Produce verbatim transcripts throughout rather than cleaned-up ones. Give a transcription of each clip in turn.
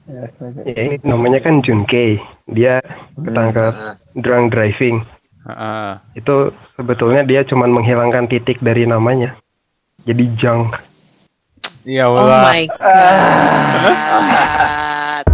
Ya, ini namanya kan Junkei. Dia ketangkap Hmm. drunk driving. Uh, Itu sebetulnya dia cuma menghilangkan titik dari namanya. Jadi junk. ya Oh Allah. my god.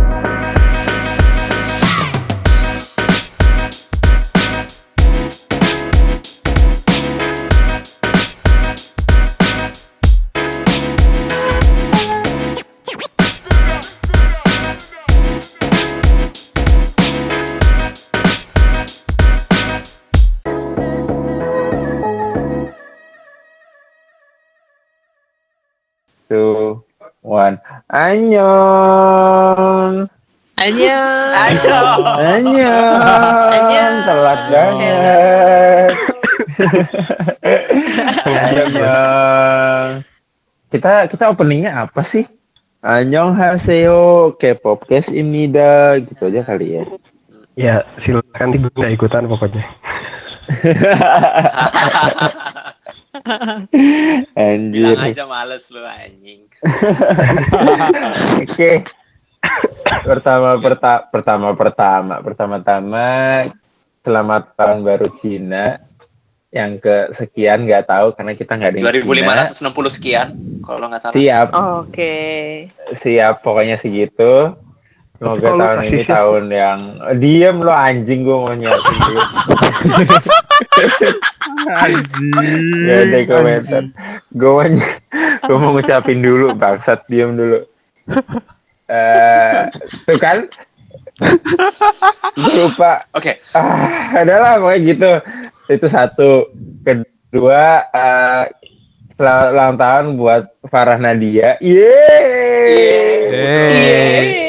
Two, one. Annyeong. Annyeong. Annyeong. Annyeong. Annyeong. Telat Hello. banget. Sengaja gue. Annyeong. Kita kita openingnya apa sih? Annyeonghaseyo, K-popcast입니다. Gitu aja kali ya. Ya silakan gue nggak ikutan pokoknya. Anjir. Bilang aja males lu anjing. Oke. Pertama perta- pertama pertama pertama-tama selamat tahun baru Cina yang kesekian nggak tahu karena kita nggak ada dua ribu lima Cina. ratus enam puluh sekian kalau nggak salah. Siap, Oke. siap pokoknya segitu. Semoga Kok lu tahun ini kasih sih? tahun yang diem lo anjing, gue mau nyiapin dulu. Anjing. Gak ada komentar. Gue mau ny- gue mau ngucapin dulu, bangsat diem dulu. Eh, tuh kan? Gue lupa. Oke. Ah, adalah pokoknya gitu. Itu satu. Kedua, uh, selamat ulang tahun buat Farah Nadia. Yeay. Yeay.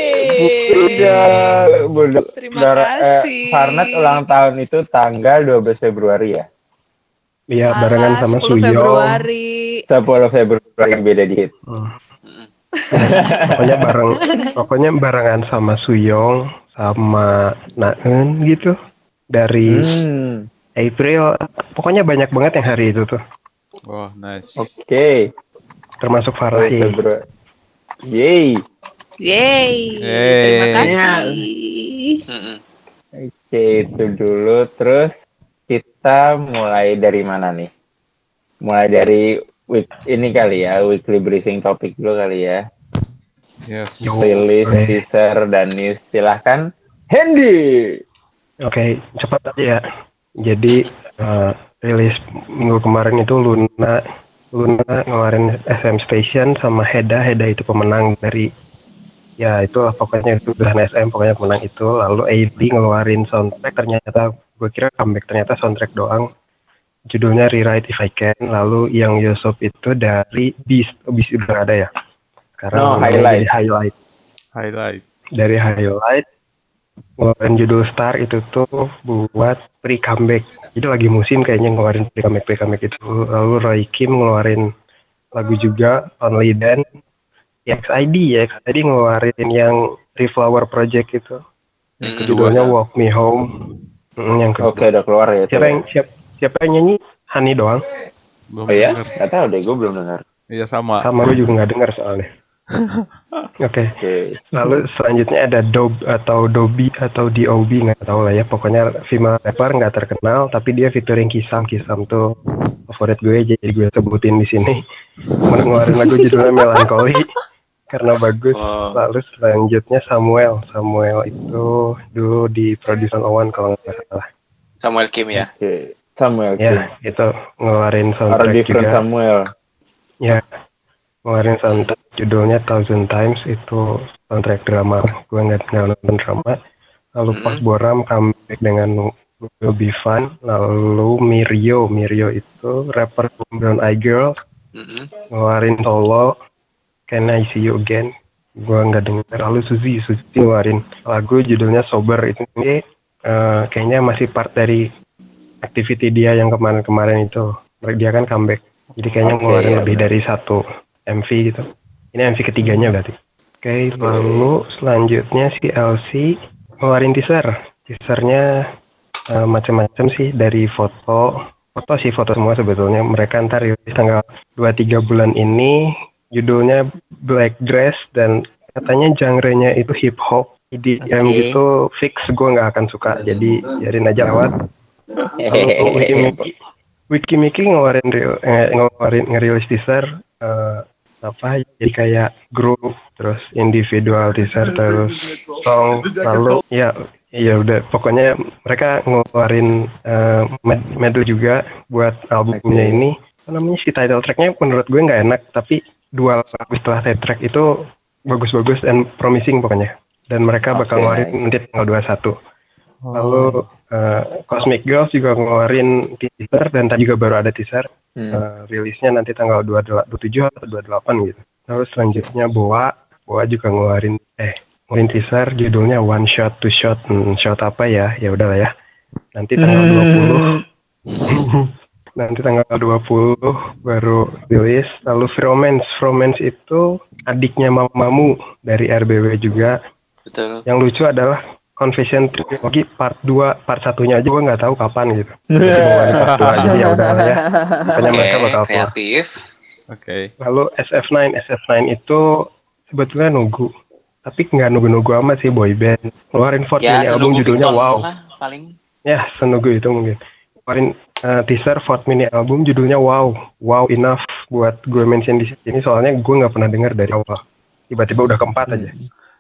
Udah, udah, Terima udah, kasih. Eh, Farnat ulang tahun itu tanggal dua belas Februari ya? Iya barengan sama sepuluh Suyong. Februari. sepuluh Februari yang beda dikit. Hmm. pokoknya bareng, pokoknya barengan sama Suyong sama Naeun gitu dari Hmm, April. Pokoknya banyak banget yang hari itu tuh. Oh, nice. Oke. Okay. Termasuk Farah sih. Februari. Yeay. Yeay. Yeay. Terima kasih. Mm-mm. Oke, itu dulu. Terus kita mulai dari mana nih? Mulai dari week ini kali ya, weekly briefing topik dulu kali ya. Yes. Yo. Rilis, Boleh. teaser, dan news. Silahkan, Hendy. Oke, cepat aja ya. Jadi uh, rilis minggu kemarin itu Luna, Luna ngeluarin S M Station sama Heda. Heda itu pemenang dari, ya itulah pokoknya itu udah S M, pokoknya pemenang itu. Lalu A D ngeluarin soundtrack, ternyata gue kira comeback, ternyata soundtrack doang. Judulnya Rewrite If I Can. Lalu yang Yosop itu dari Beast, oh, Beast udah ada ya. Sekarang No, highlight. jadi highlight. Highlight. Dari highlight ngeluarin judul Star itu tuh buat pre-comeback. Jadi lagi musim kayaknya ngeluarin pre-comeback pre-comeback itu. Lalu Roy Kim ngeluarin lagu juga Only Then. X I D ya, X I D ngeluarin yang Reflower Project itu. Mm-mm. Judulnya Walk Me Home. Mm, yang kedua. Oke, udah keluar ya. itu Siapa ya? yang siap, siapa yang nyanyi? Hani doang. Belum Oh ya? denger. Gak tahu deh, gue belum dengar. Iya sama. Sama gue juga nggak dengar soalnya. Oke. Oke. Lalu selanjutnya ada Dob atau Dobby atau D O B, nggak tahu lah ya. Pokoknya female rapper nggak terkenal, tapi dia featuring Kisam. Kisam tuh favorit gue, jadi gue sebutin di sini. Ngeluarin lagu judulnya Melancholy karena bagus. Oh. Lalu selanjutnya Samuel. Samuel itu dulu di Production One kalau nggak salah. Samuel Kim ya. Oke. Samuel. Ya, itu ngeluarin Are soundtrack different juga. Samuel. Ya, ngeluarin soundtrack judulnya Thousand Times, itu soundtrack drama. Gue nggak nggak nonton drama. Lalu Hmm. pas Boram comeback dengan Will Be Fun. Lalu Mirio, Mirio itu rapper Brown Eye Girl, Mm-mm. ngeluarin solo Can I See You Again. Gue nggak denger. Lalu Suzy, Suzy ngeluarin lagu judulnya Sober. Itu ini eh, kayaknya masih part dari activity dia yang kemarin-kemarin itu. Dia kan comeback. Jadi kayaknya Oke, ngeluarin ya, lebih benar. dari satu M V gitu. Ini M V ketiganya berarti. Oke, lalu selanjutnya si L C ngeluarin teaser. Teasernya uh, macam-macam sih, dari foto, foto sih foto semua sebetulnya. Mereka ntar rilis tanggal dua puluh tiga bulan ini. Judulnya Black Dress dan katanya genre-nya itu hip hop, E D M Oke. gitu, fix gue nggak akan suka. Jadi biarin aja lewat. Kalau Wikimiki, Wikimiki ngeluarin real, eh, ngeluarin ngerilis teaser eh, apa? Jadi kayak grup, terus individual teaser, terus song, lalu ya ya udah pokoknya mereka ngeluarin eh, med- medley juga buat albumnya Oke. ini. Apa namanya si title tracknya menurut gue nggak enak, tapi dua lagu setelah title track itu bagus-bagus dan promising pokoknya. Dan mereka bakal Oke, ngeluarin nice. nanti tanggal dua puluh satu. Oh. Lalu eh, Cosmic Girls juga ngeluarin teaser dan tadi juga baru ada teaser. Hmm. Eh, rilisnya nanti tanggal dua puluh tujuh atau dua puluh delapan gitu. Terus selanjutnya Boa, Boa juga ngeluarin eh ngeluarin teaser judulnya One Shot, Two Shot, hmm, shot apa ya? Ya udahlah ya. Nanti tanggal dua puluh. Nanti tanggal dua puluh baru rilis. Lalu Fromance, Fromance itu adiknya Mamamu dari R B W juga. Betul. Yang lucu adalah Confession Trilogy part dua, part satunya aja gue nggak tahu kapan gitu. Jadi ngeluarin part dua aja ya udah lah ya. Pokoknya Oke, mereka bakal keluar. kreatif. Oke. Lalu S F nine, S F nine itu sebetulnya nunggu. Tapi nggak nunggu-nunggu amat sih boy band. Ngeluarin fourth Ya, mini album senunggu judulnya Victon Wow. lah paling. Ya, senunggu itu mungkin. Ngeluarin uh, teaser fourth mini album judulnya Wow. Wow enough buat gue mention di sini soalnya gue nggak pernah dengar dari awal. Tiba-tiba udah keempat aja.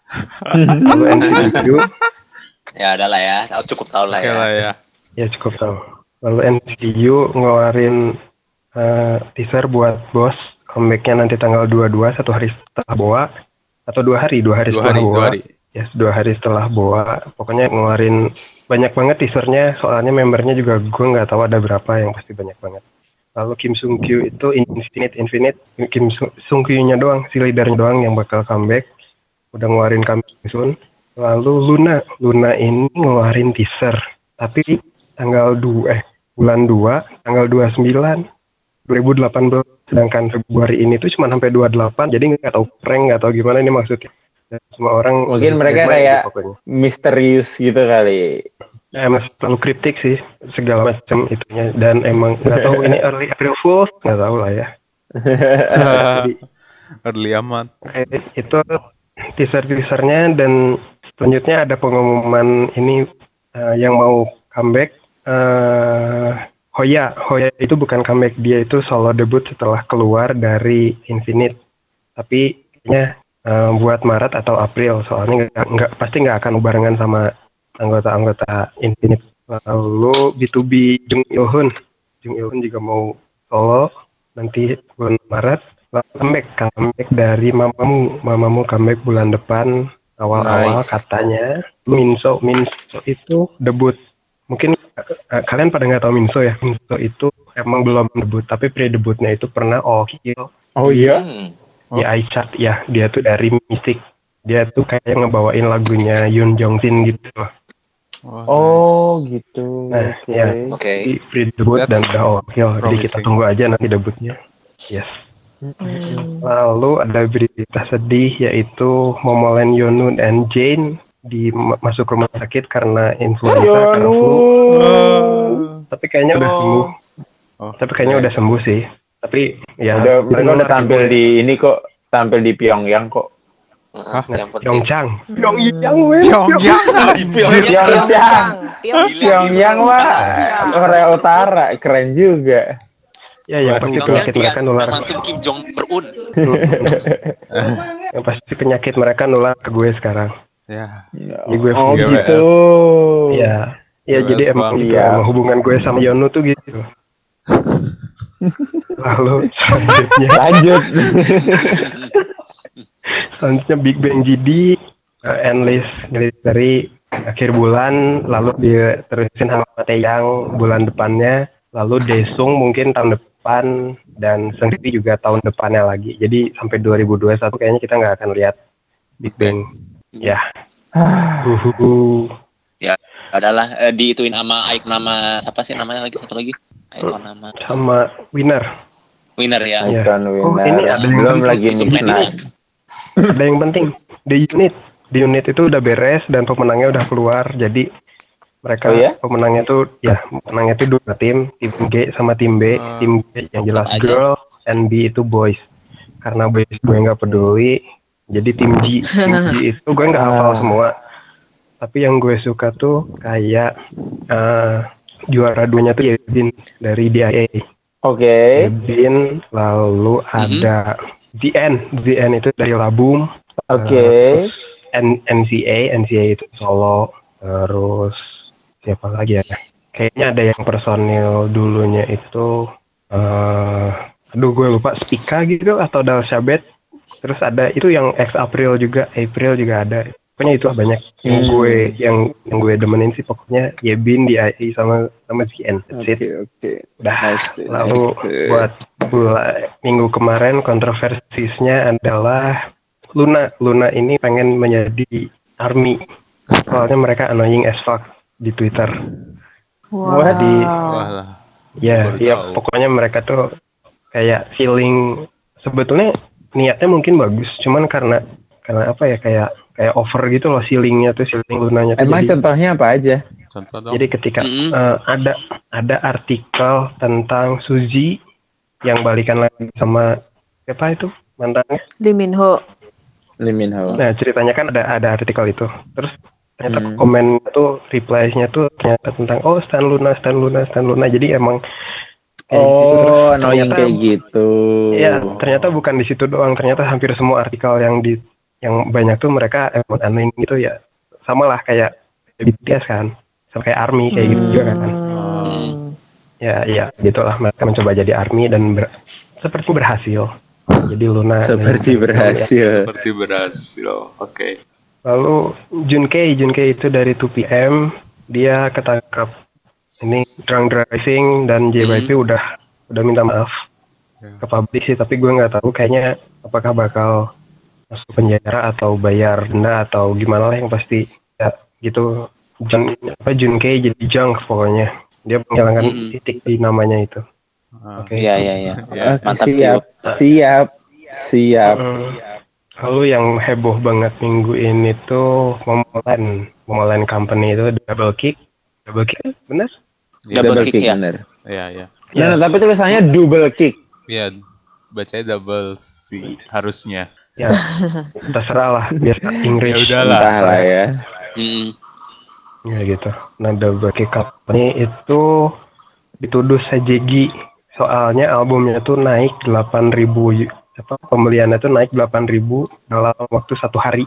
Lalu N C U, Ya adalah ya, cukup tahu lah Oke ya. lah ya. ya cukup tahu. Lalu N C U ngeluarin uh, teaser buat Boss. Comebacknya nanti tanggal dua puluh dua, satu hari setelah Boa. Atau dua hari, dua hari Dua setelah hari, Boa. dua hari. Yes, dua hari setelah Boa. Pokoknya ngeluarin banyak banget teasernya, soalnya membernya juga gue nggak tahu ada berapa, yang pasti banyak banget. Lalu Kim Sung Kyu itu Infinite Infinite, Kim Sung Kyu-nya doang, si leadernya doang yang bakal comeback. Udah ngeluarin comeback soon. Lalu Luna, Luna ini ngeluarin teaser, tapi tanggal dua, eh bulan dua, tanggal dua puluh sembilan dua ribu delapan belas, sedangkan Februari ini tuh cuma sampai dua puluh delapan, jadi nggak tahu prank, nggak tahu gimana ini maksudnya. Dan semua orang Mungkin mereka main kayak gitu pokoknya. misterius gitu kali. Ya, emang terlalu kritik sih segala macam itunya, dan emang nggak tahu ini early April Fools, nggak tahu lah ya. Jadi Early amat. kayak itu teaser-teasernya, dan selanjutnya ada pengumuman ini uh, yang mau comeback. Uh, Hoya, Hoya itu bukan comeback, dia itu solo debut setelah keluar dari Infinite. Tapi kayaknya uh, buat Maret atau April, soalnya nggak, nggak pasti nggak akan barengan sama anggota-anggota Infinite. Lalu B two B Jung Il-hun, Jung Il-hun juga mau solo nanti bulan Maret. Lalu comeback, comeback dari Mamamu, Mamamu comeback bulan depan awal-awal Nice. katanya. Minso, Minso itu debut. Mungkin uh, kalian pada nggak tahu Minso ya. Minso itu emang belum debut, tapi pre-debutnya itu pernah Oh Kill Oh iya? Hmm. di iChart ya. Dia tuh dari Mystic. Dia tuh kayak ngebawain lagunya Yoon Jong Shin gitu. Oh, Oh nice. gitu. Nah, Oke. ya. Oke. Jadi pre-debut That's dan udah Oh Kill. Jadi kita promising. tunggu aja nanti debutnya. Yes. Lalu ada berita sedih yaitu Momoland Yeonwoo dan Jane di ma- masuk rumah sakit karena influenza, karena flu. Oh. Tapi kayaknya udah sembuh. Oh, Tapi kayaknya oke. udah sembuh sih. Tapi ya Udah mereka benar udah tampil gitu. di ini kok, tampil di Pyongyang kok. Hah? Yang penting. Pyeongchang. Pyeongchang weh. Pyongyang. Pyongyang. Pyongyang mah Korea Utara, keren juga. Ya yang Waduh. pasti Pyongyang penyakit mereka yang nular. langsung Kim Jong Berun. Yang pasti penyakit mereka nular ke gue sekarang. Ya. Jadi gue Oh G W S. gitu. Iya. Ya G W S jadi emang bang. gitu, Iya. emang hubungan gue sama Yeonwoo tuh gitu. Lalu selanjutnya, Lanjut. selanjutnya Big Bang G D, uh, enlist enlist dari akhir bulan, lalu dia terusin sama Taeyang bulan depannya, lalu Daesung mungkin tahun depan, dan Seungri juga tahun depannya lagi. Jadi sampai dua ribu dua puluh satu kayaknya kita nggak akan lihat Big Bang. Ya. Uhuhu. Adalah eh, diituin sama Icon nama siapa sih namanya lagi satu lagi? Icon nama Sama Winner. Winner ya. Iya. Icon Oh, winner. ini ada yang Belum penting. lagi Suplemen midnight. Ada yang penting, di unit, di unit itu udah beres dan pemenangnya udah keluar. Jadi mereka Oh, ya? pemenangnya tuh ya pemenangnya tuh dua tim, tim G sama tim B. Ah. Tim G yang jelas Apa aja? girl, and B itu boys. Karena boys gue nggak peduli, Jadi tim G, tim G itu gue nggak hafal semua. Tapi yang gue suka tuh kayak uh, juara duanya tuh Yebin dari D I A. Oke. Okay. Yebin, lalu mm-hmm. ada Z N, Z N itu dari Labum. Oke. Okay. Uh, N- NCA, NCA itu solo. Terus siapa lagi ya? Kayaknya ada yang personil dulunya itu, uh, aduh gue lupa, Spika gitu atau Dalshabet. Terus ada itu yang X April juga, April juga ada. Pokoknya itu banyak yang hmm. gue yang yang gue demenin sih pokoknya Yebin, D I A sama sama Z N. Oke okay, oke. Okay. Udah. Nice, Lalu nice. buat bulan minggu kemarin kontroversinya adalah Luna. Luna ini pengen menjadi ARMY. Soalnya mereka annoying as fuck di Twitter. Wow. Jadi Wah, ya ya pokoknya mereka tuh kayak feeling sebetulnya niatnya mungkin bagus, cuman karena karena apa ya kayak kayak over gitu loh ceilingnya tuh ceiling Lunanya tuh. Emang jadi, contohnya apa aja? Contoh dong. Jadi ketika mm-hmm. uh, ada ada artikel tentang Suzy yang balikan lagi sama siapa itu mantannya? Lee Min Ho. Lee Min Ho. Nah ceritanya kan ada ada artikel itu, terus ternyata hmm. komen tuh replies-nya tuh ternyata tentang oh Stan Luna, Stan Luna, Stan Luna. Jadi emang kayak oh, gitu. Ternyata kayak gitu. Ya, ternyata bukan di situ doang. Ternyata hampir semua artikel yang di yang banyak tuh mereka emang aneh gitu ya. Sama lah kayak B T S kan, sama kayak ARMY kayak hmm. gitu juga kan. Hmm. Ya, ya, gitulah mereka mencoba jadi ARMY dan ber, seperti berhasil. Jadi Luna seperti berhasil. Ya. Seperti berhasil. Oke. Okay. Lalu Junkei, Junkei itu dari two P M, dia ketangkap ini drunk driving dan J Y P hmm. udah udah minta maaf yeah. ke publik sih, tapi gue nggak tahu kayaknya apakah bakal masuk penjara atau bayar denda atau gimana lah, yang pasti ya gitu. Jun, apa Junkei jadi junk pokoknya, dia menghilangkan hmm. titik di namanya itu. Uh, Oke. Okay. Iya iya iya. Mantap. Siap. Siap. Siap. Hmm. Lalu yang heboh banget minggu ini tuh Momoland, Momoland Company itu double kick, double kick benar? Ya, double, double kick, kick ya. Benar. Iya iya. Ya, nah, tapi tulisannya double kick. Iya, bacanya double sih harusnya. Ya, terserah lah, biar Inggris. Ya udahlah. Entahlah ya. Hmm. Ya gitu. Nah, double kick Company itu dituduh sejegi, soalnya albumnya tuh naik delapan ribu, apa pembeliannya tuh naik delapan ribu dalam waktu satu hari.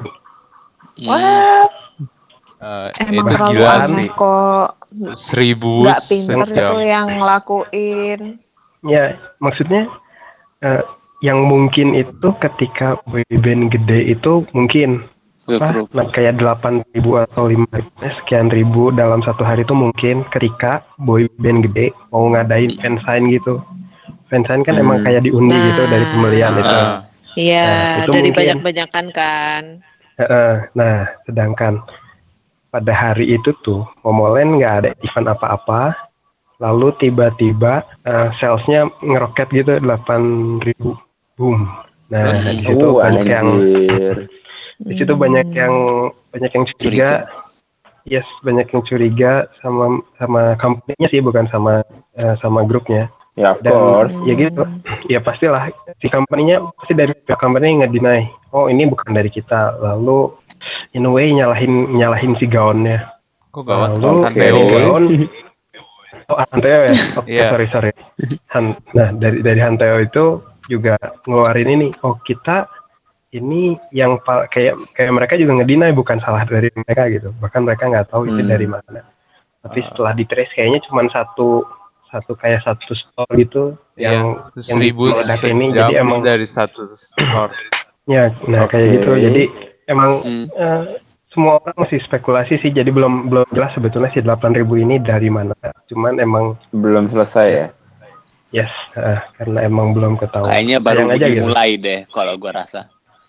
Wah. Uh, Emang itu terlalu gila aneh kok. Seribu nggak pinter sejam. itu yang ngelakuin. Ya, maksudnya uh, yang mungkin itu ketika boyband gede itu mungkin apa, nah, kayak delapan ribu atau lima ribu, sekian ribu dalam satu hari itu mungkin ketika boyband gede mau ngadain fansign gitu. Fansign kan hmm. emang kayak diundi nah, gitu dari pembelian uh, itu. Iya, nah, dari banyak-banyakan kan. Uh, nah, sedangkan pada hari itu tuh Momoland nggak ada event apa-apa, lalu tiba-tiba uh, salesnya ngeroket gitu delapan ribu, boom. Nah di situ oh, banyak anjir. yang di situ banyak yang banyak yang curiga, yes banyak yang curiga sama sama company-nya sih, bukan sama uh, sama grupnya. Ya, of dan course. Ya gitu, ya pastilah si company-nya pasti dari pihak company nge-deny, oh ini bukan dari kita, lalu in a way nyalahin nyalahin si gaunnya. Kok gawat? Lalu Hanteo gaun, oh Hanteo ya, oh, yeah. sorry sorry. Han, nah dari dari Hanteo itu juga ngeluarin ini, oh kita ini yang kayak kayak mereka juga ngedinai bukan salah dari mereka gitu, bahkan mereka nggak tahu itu hmm. dari mana. Tapi uh. setelah di trace kayaknya cuma satu satu kayak satu store gitu yeah. yang seribu yang ini, jadi emang dari satu store. Ya, nah okay. kayak gitu, jadi emang hmm. uh, semua orang masih spekulasi sih, jadi belum belum jelas sebetulnya si delapan ribu ini dari mana. Cuman emang belum selesai ya. Yes, uh, karena emang belum ketahuan. Kayaknya baru aja mulai gitu. deh kalau gua rasa.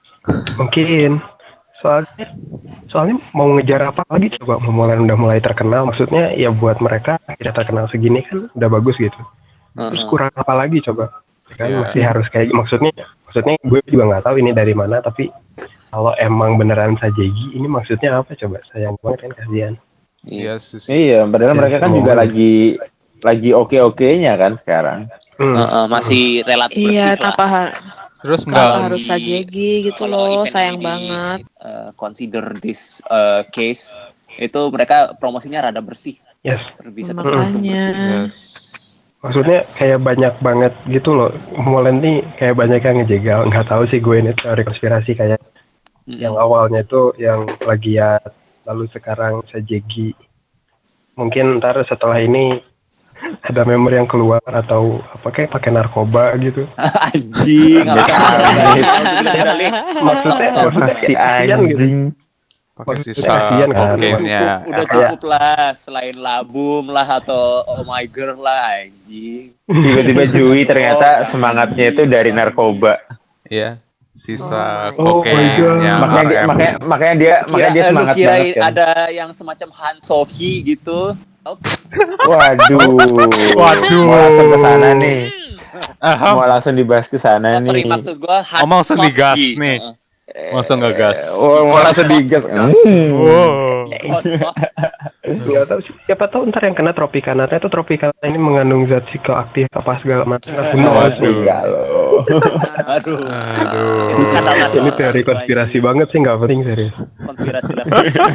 Mungkin soalnya soalnya mau ngejar apa lagi coba, mulai udah mulai terkenal, maksudnya ya buat mereka tidak terkenal segini kan udah bagus gitu. Uh-huh. Terus kurang apa lagi coba? Kan yeah. masih harus kayak maksudnya maksudnya gue juga nggak tahu ini dari mana, tapi kalau emang beneran Sajegi ini maksudnya apa coba, sayang banget kan, kasihan. Iya sih. Iya, padahal ya, mereka kan juga lagi lagi oke-okenya kan sekarang. Hmm. Uh, uh, masih relatif iya, lah. tanpa Terus Kenapa nggak harus Sajegi gitu kalau loh, event sayang ini banget. uh, consider this uh, case itu mereka promosinya rada bersih, Yes. bisa tertutup Makanya. bersih. yes. Maksudnya kayak banyak banget gitu loh. Molen nih kayak banyak yang ngejegal. Nggak tahu sih gue ini teori konspirasi kayak Mm-mm. yang awalnya itu yang plagiat, lalu sekarang Sajegi. Mungkin ntar setelah ini ada member yang keluar atau apa kayak pakai narkoba gitu. Anjing, Amit amit. Maksudnya maksudnya Pakai kasihan gitu. anjing. Pakai Maksudnya sisa kasihan kan. kokainnya. Cukup, udah apa? cukup lah, selain labum lah atau oh my girl lah, anjing. Tiba-tiba Jui ternyata semangatnya itu dari narkoba. Iya. Sisa Oh my kokainnya God. Makanya dia R M. makanya makanya dia Kira, makanya dia eh, lu semangat kira banget kan. ada yang semacam Han Sohee gitu? Oh, Waduh. Waduh. Mau langsung ke sana nih. Aham. Mau langsung dibahas ke sana sorry, nih. maksud gua Han Oh, langsung digas Sohee. nih. Heeh. Langsung ngegas. Oh, mau langsung digas. Hmm. Wow. Hot, hot. Nggak tahu sih. Siapa tahu ntar yang kena Tropicana itu Tropicana ini mengandung zat psikoaktif apa segala macam. Aku Oh, nol sih. enggak loh. Aduh. Aduh. Itu skandal nasional. Ini teori konspirasi banget sih, nggak penting serius. Konspirasi lah.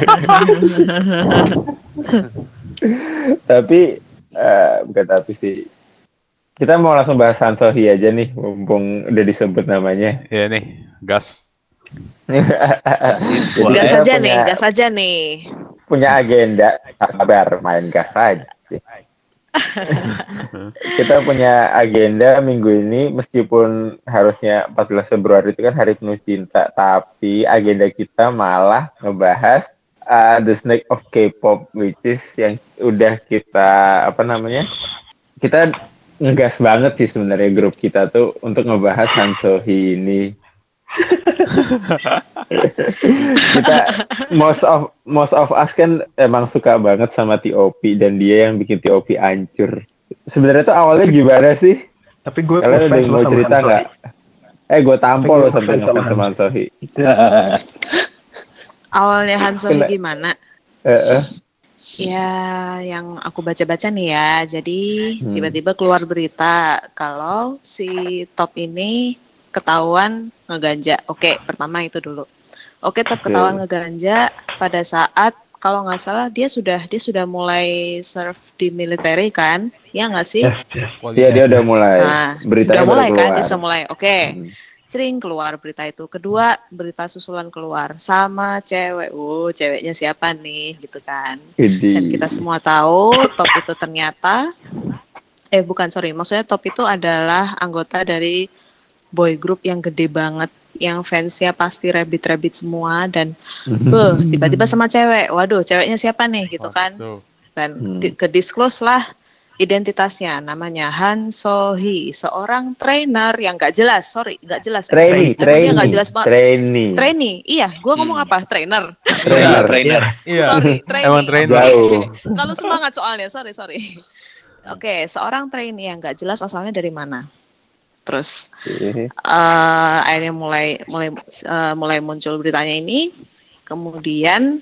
Tapi eh, bukan tapi sih. Kita mau langsung bahas Han Sohee aja nih, mumpung udah disebut namanya. Iya nih, gas. Jadi Gas saya saja punya, nih, gas saja nih. punya agenda, sabar main gas aja. Kita punya agenda minggu ini, meskipun harusnya empat belas Februari itu kan Hari Penuh Cinta, tapi agenda kita malah ngebahas uh, The Snake of K-pop, which is yang udah kita apa namanya? Kita ngegas banget sih sebenarnya grup kita tuh untuk ngebahas Han Sohee ini. Kita most of most of us kan emang suka banget sama T O P dan dia yang bikin T O P hancur. Sebenarnya tuh awalnya gimana sih? Tapi gue Kalian ada ngefans yang loh mau sama cerita Han nggak? Sohee. Eh, gue tampol Tapi lo gue sampai ngefans sama ngefans sama Han Sohee. Awalnya Han Sohee Kena- gimana? Eh, eh. Ya, yang aku baca-baca nih ya. Jadi Hmm. tiba-tiba keluar berita kalau si Top ini ketahuan ngeganja. Oke, pertama itu dulu. Oke, Top Oke. ketahuan ngeganja pada saat kalau nggak salah dia sudah dia sudah mulai serve di military kan? Ya nggak sih? Yes, yes. Iya, dia udah mulai. Nah, Beritanya udah mulai baru kan? keluar. Dia sudah mulai. Oke. Hmm. Sering keluar berita itu. Kedua, berita susulan keluar sama cewek. Oh, ceweknya siapa nih gitu kan. Widih. Dan kita semua tahu Top itu ternyata eh bukan sorry, maksudnya Top itu adalah anggota dari boy group yang gede banget, yang fansnya pasti rabbit-rabbit semua dan beuh, tiba-tiba sama cewek. Waduh, ceweknya siapa nih gitu kan. Waduh. Dan Hmm. di- ke disclose lah identitasnya, namanya Han Sohee, seorang trainer yang gak jelas, sorry, gak jelas. Trainee, Emang dia trainee, gak jelas banget. trainee. Trainee, iya, gua ngomong Hmm. apa? Trainer. Trainer. trainer. Iya. Sorry, trainee. Emang trainer. Jauh. Oke, kalau semangat soalnya, sorry, sorry. Oke, seorang trainee yang gak jelas asalnya dari mana. Terus Oke. eh, akhirnya mulai mulai eh, mulai muncul beritanya ini. Kemudian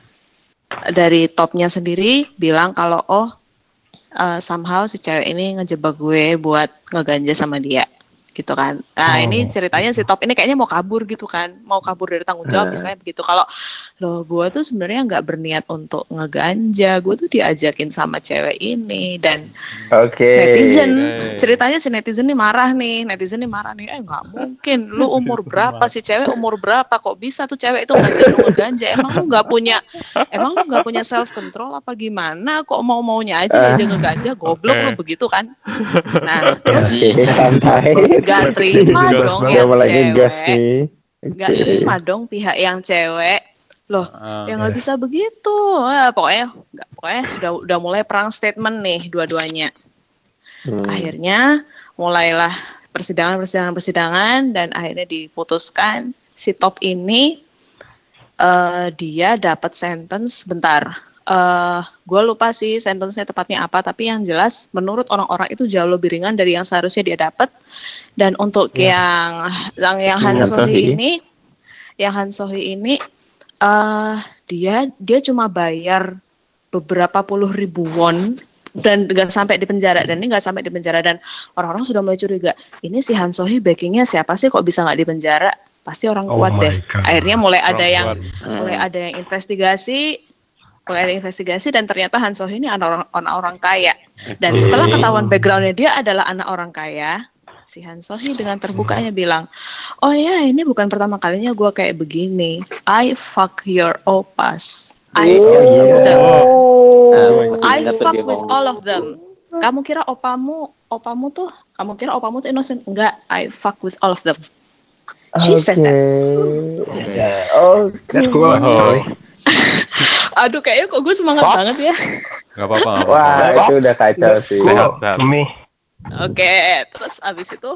dari Topnya sendiri bilang kalau oh eh, somehow si cewek ini ngejebak gue buat ngeganja sama dia gitu kan. Nah, Oh. ini ceritanya si Top ini kayaknya mau kabur gitu kan. Mau kabur dari tanggung jawab Hmm. misalnya begitu. Kalau loh gue tuh sebenarnya nggak berniat untuk ngeganja. Gue tuh diajakin sama cewek ini dan Oke. netizen, Oke. ceritanya si netizen nih marah nih, netizen nih marah nih, eh nggak mungkin, lu umur Netizen berapa marah. si cewek umur berapa kok bisa tuh cewek itu ngajak lu ngeganja, emang lu nggak punya, emang lu nggak punya self control apa gimana, kok mau maunya aja diajak ngeganja, goblok Oke. lu begitu kan, nah terus Oke, santai. nggak terima Gas dong banget. yang Udah mulai ngegas cewek, nih. nggak terima dong pihak yang cewek, loh Ah, ya nggak bisa begitu, ah, pokoknya nggak, pokoknya sudah udah mulai perang statement nih dua-duanya. Hmm. Akhirnya mulailah persidangan, persidangan, persidangan dan akhirnya diputuskan si Top ini eh, dia dapat sentence bentar. Eh, gue lupa sih sentence-nya tepatnya apa, tapi yang jelas menurut orang-orang itu jauh lebih ringan dari yang seharusnya dia dapat. Dan untuk Ya. yang yang yang Han Han Sohee Sohee. ini, yang Han Sohee ini eh dia dia cuma bayar beberapa puluh ribu won dan nggak sampai di penjara dan ini nggak sampai di penjara dan orang-orang sudah mulai curiga ini si Han So-hee backingnya siapa sih kok bisa nggak di penjara, pasti orang Oh kuat my deh. God. Akhirnya mulai ada Orang yang kuat. mulai ada yang investigasi mulai ada investigasi dan ternyata Han So-hee ini anak orang anak orang kaya dan setelah ketahuan backgroundnya dia adalah anak orang kaya, si Han So-hee dengan terbukanya bilang, oh ya ini bukan pertama kalinya gue kayak begini, I fuck your opas, I fuck them. Nah, I masih ingat tuh fuck dia with ngomong. all of them. Kamu kira opamu, opamu tuh, kamu kira opamu tuh innocent? Enggak, I fuck with all of them. She said that. Oke. That's cool. Oh. Aduh, kayaknya kok gue semangat Fuck. banget ya. Nggak apa-apa, nggak apa-apa. Wah, itu udah kacau sih. Cool. Sehat, sehat. Mimi. Oke, terus abis itu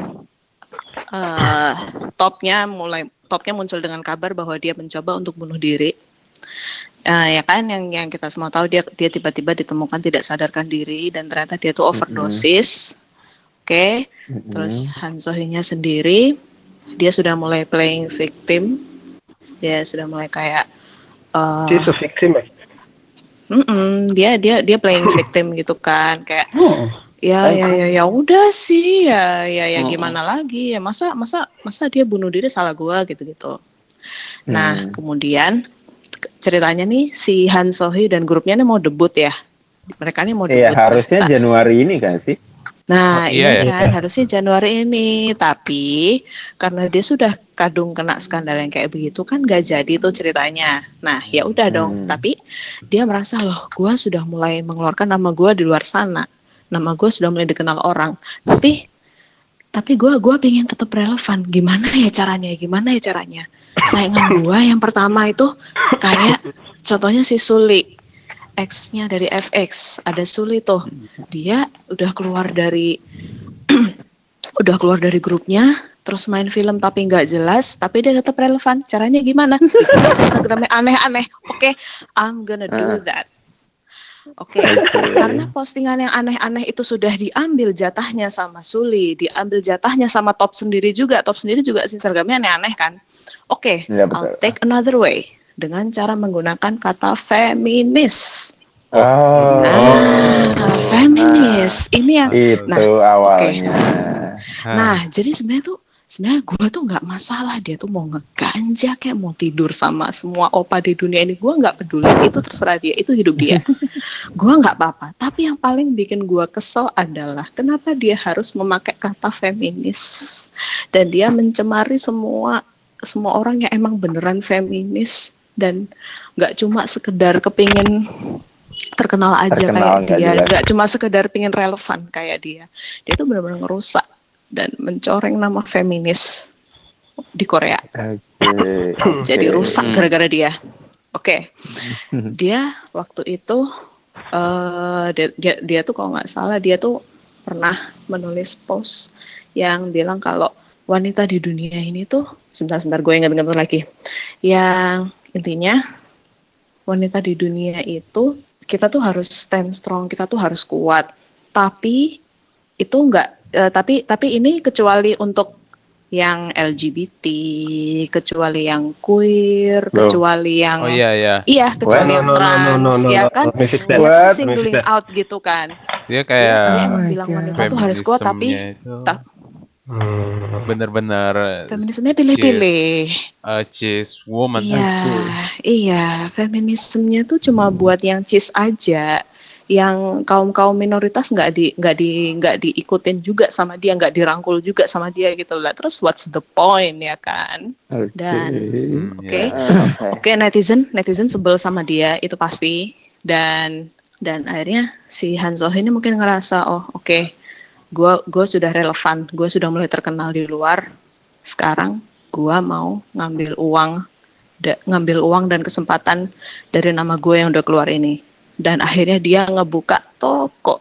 eh topnya mulai topnya muncul dengan kabar bahwa dia mencoba untuk bunuh diri. Nah, ya kan yang yang kita semua tahu dia dia tiba-tiba ditemukan tidak sadarkan diri dan ternyata dia tuh overdosis. Oke. Terus Han So-hee-nya sendiri dia sudah mulai playing victim. Dia sudah mulai kayak uh, She's a victim. eh? mm-mm, dia dia dia playing victim gitu kan kayak ya ya ya ya udah sih ya ya ya gimana lagi ya masa masa masa dia bunuh diri salah gua gitu-gitu. Nah, kemudian ceritanya nih si Han So-hee dan grupnya nih mau debut ya. Mereka nih mau debut. Iya, harusnya Ta- Januari ini kan sih? Nah, Oh, iya, ini ya. kan harusnya Januari ini, tapi karena dia sudah kadung kena skandal yang kayak begitu kan gak jadi tuh ceritanya. Nah, ya udah dong. Hmm. Tapi dia merasa loh, gue sudah mulai mengeluarkan nama gue di luar sana. Nama gue sudah mulai dikenal orang. Tapi, tapi gue gue pengen tetap relevan. Gimana ya caranya? Gimana ya caranya? Saingan gue yang pertama itu kayak contohnya si Suli. X-nya dari F X ada Suli tuh, dia udah keluar dari udah keluar dari grupnya, terus main film tapi nggak jelas, tapi dia tetap relevan. Caranya gimana? Bikin aja Instagramnya aneh-aneh. Oke, okay, I'm gonna do that. Oke, okay. Karena postingan yang aneh-aneh itu sudah diambil jatahnya sama Suli, diambil jatahnya sama Top sendiri juga. Top sendiri juga Instagramnya aneh-aneh kan. Oke, okay, Ya, I'll take another way. Dengan cara menggunakan kata feminis. Oh, Nah, feminis. Ini yang itu nah, awalnya. Hah. Nah, jadi sebenarnya tuh sebenarnya gue tuh nggak masalah dia tuh mau ngeganja kayak mau tidur sama semua opa di dunia ini, gue nggak peduli, itu terserah dia, itu hidup dia. Gue nggak apa-apa. Tapi yang paling bikin gue kesel adalah kenapa dia harus memakai kata feminis dan dia mencemari semua semua orang yang emang beneran feminis dan nggak cuma sekedar kepingin terkenal aja Terkenal, kayak nggak dia, jelas. nggak cuma sekedar pingin relevan kayak dia. Dia tuh benar-benar ngerusak dan mencoreng nama feminis di Korea. Oke. Jadi oke. rusak Hmm. gara-gara dia. Oke, dia waktu itu eh dia, dia dia tuh kalau nggak salah dia tuh pernah menulis post yang bilang kalau wanita di dunia ini tuh sebentar-sebentar gue ingat-ingat lagi. Yang intinya wanita di dunia itu kita tuh harus stand strong, kita tuh harus kuat. Tapi itu enggak eh, tapi tapi ini kecuali untuk yang L G B T, kecuali yang queer, Loh. kecuali yang Oh iya, iya. iya, kecuali No, yang no, no, no, trans, no, no, ya no, kan? no, Missus Dia Dead. kan What? singling Missus Dead. out gitu kan. Dia Dia, kayak dia Oh emang my bilang God. wanita tuh harus kuat, tapi feminismenya itu ta- Hmm. bener-bener feminismenya pilih-pilih. cheese, uh, cheese woman. Iya, iya, feminismenya tuh cuma buat yang cis aja, yang kaum kaum minoritas nggak di nggak di nggak diikutin juga sama dia, nggak dirangkul juga sama dia gitu lah. Terus what's the point ya kan? Oke. Dan Hmm, oke, ya. Oke. oke netizen netizen sebel sama dia itu pasti. Dan dan akhirnya si Han So-hee ini mungkin ngerasa oh oke, gue gue sudah relevan, gue sudah mulai terkenal di luar. Sekarang gue mau ngambil uang, da- ngambil uang dan kesempatan dari nama gue yang udah keluar ini. Dan akhirnya dia ngebuka toko,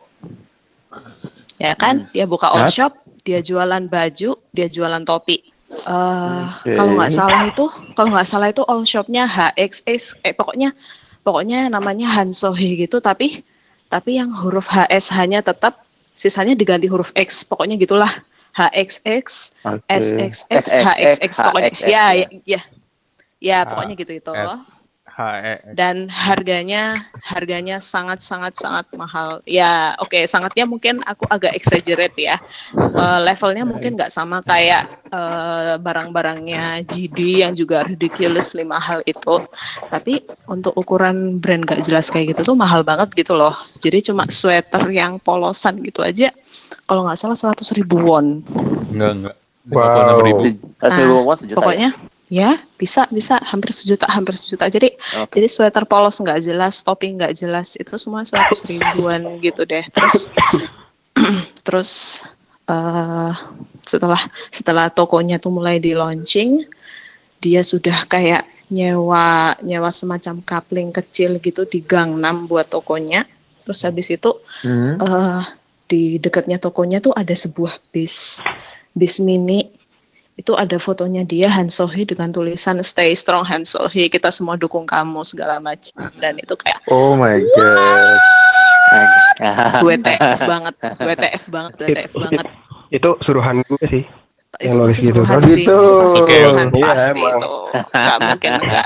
ya kan? Dia buka all Hah? shop, dia jualan baju, dia jualan topi. Eh, Oke. Kalau nggak salah itu, kalau nggak salah itu all shopnya H X X, eh pokoknya pokoknya namanya Han So-hee gitu, tapi tapi yang huruf H S hanya tetap, sisanya diganti huruf X, pokoknya gitulah. H X X, Oke. S X X, H X X, pokoknya. H X X, Ya, ya. ya, ya, ya, pokoknya gitu itu. S H E X. dan harganya harganya sangat sangat sangat mahal. Ya, oke, okay, sangatnya mungkin aku agak exaggerate ya. Uh, levelnya mungkin nggak sama kayak uh, barang-barangnya G D yang juga ridiculously mahal itu. Tapi untuk ukuran brand nggak jelas kayak gitu tuh mahal banget gitu loh. Jadi cuma sweater yang polosan gitu aja, kalau nggak salah seratus ribu won. Enggak, enggak. lima puluh enam ribu. Seratus ribu won sejuta Pokoknya ya? Ya, bisa, bisa hampir sejuta, hampir sejuta. Jadi, Okay. jadi sweater polos nggak jelas, topi nggak jelas, itu semua seratus ribuan gitu deh. Terus, terus uh, setelah setelah tokonya tuh mulai di launching, dia sudah kayak nyewa nyewa semacam coupling kecil gitu di Gangnam buat tokonya. Terus habis itu Hmm. uh, di dekatnya tokonya tuh ada sebuah bis, bis mini. Itu ada fotonya dia Han So-hee dengan tulisan Stay Strong Han So-hee, kita semua dukung kamu segala macam, dan itu kayak Oh my god. W T F banget, W T F banget, W T F banget. Itu suruhan gue sih. Itu Yang nulis pasti gitu. suruhan Oh, sih, gitu. itu pasti Oke, suruhan oke. Iya, pasti emang. itu, nggak mungkin enggak.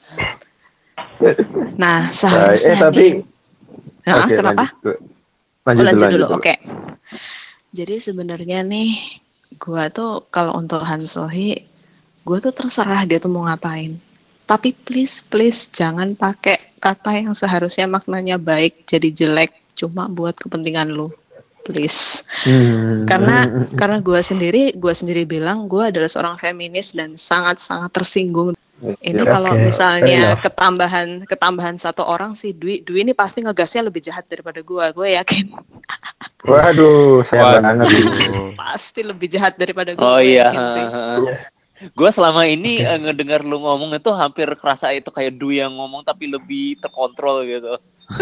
Nah, Eh seharusnya tapi nih, Hah, oke, kenapa? lanjut dulu. Oh, Lanjut, lanjut dulu, lanjut oke. Jadi sebenarnya nih, gua tuh kalau untuk Han So-hee, gua tuh terserah dia tuh mau ngapain. Tapi please, please jangan pakai kata yang seharusnya maknanya baik jadi jelek cuma buat kepentingan lu, please. Hmm. Karena karena gua sendiri, gua sendiri bilang gua adalah seorang feminis dan sangat-sangat tersinggung. Ini Ya, kalau oke. Fair misalnya enough. ketambahan ketambahan satu orang sih, Dwi, Dwi ini pasti ngegasnya lebih jahat daripada gua, gue yakin. Waduh, saya banget. Waduh. Pasti lebih jahat daripada gua, Oh gue iya. yakin sih. Gue selama ini Oke. eh, ngedengar lu ngomong itu hampir kerasa itu kayak Dwi yang ngomong tapi lebih terkontrol gitu.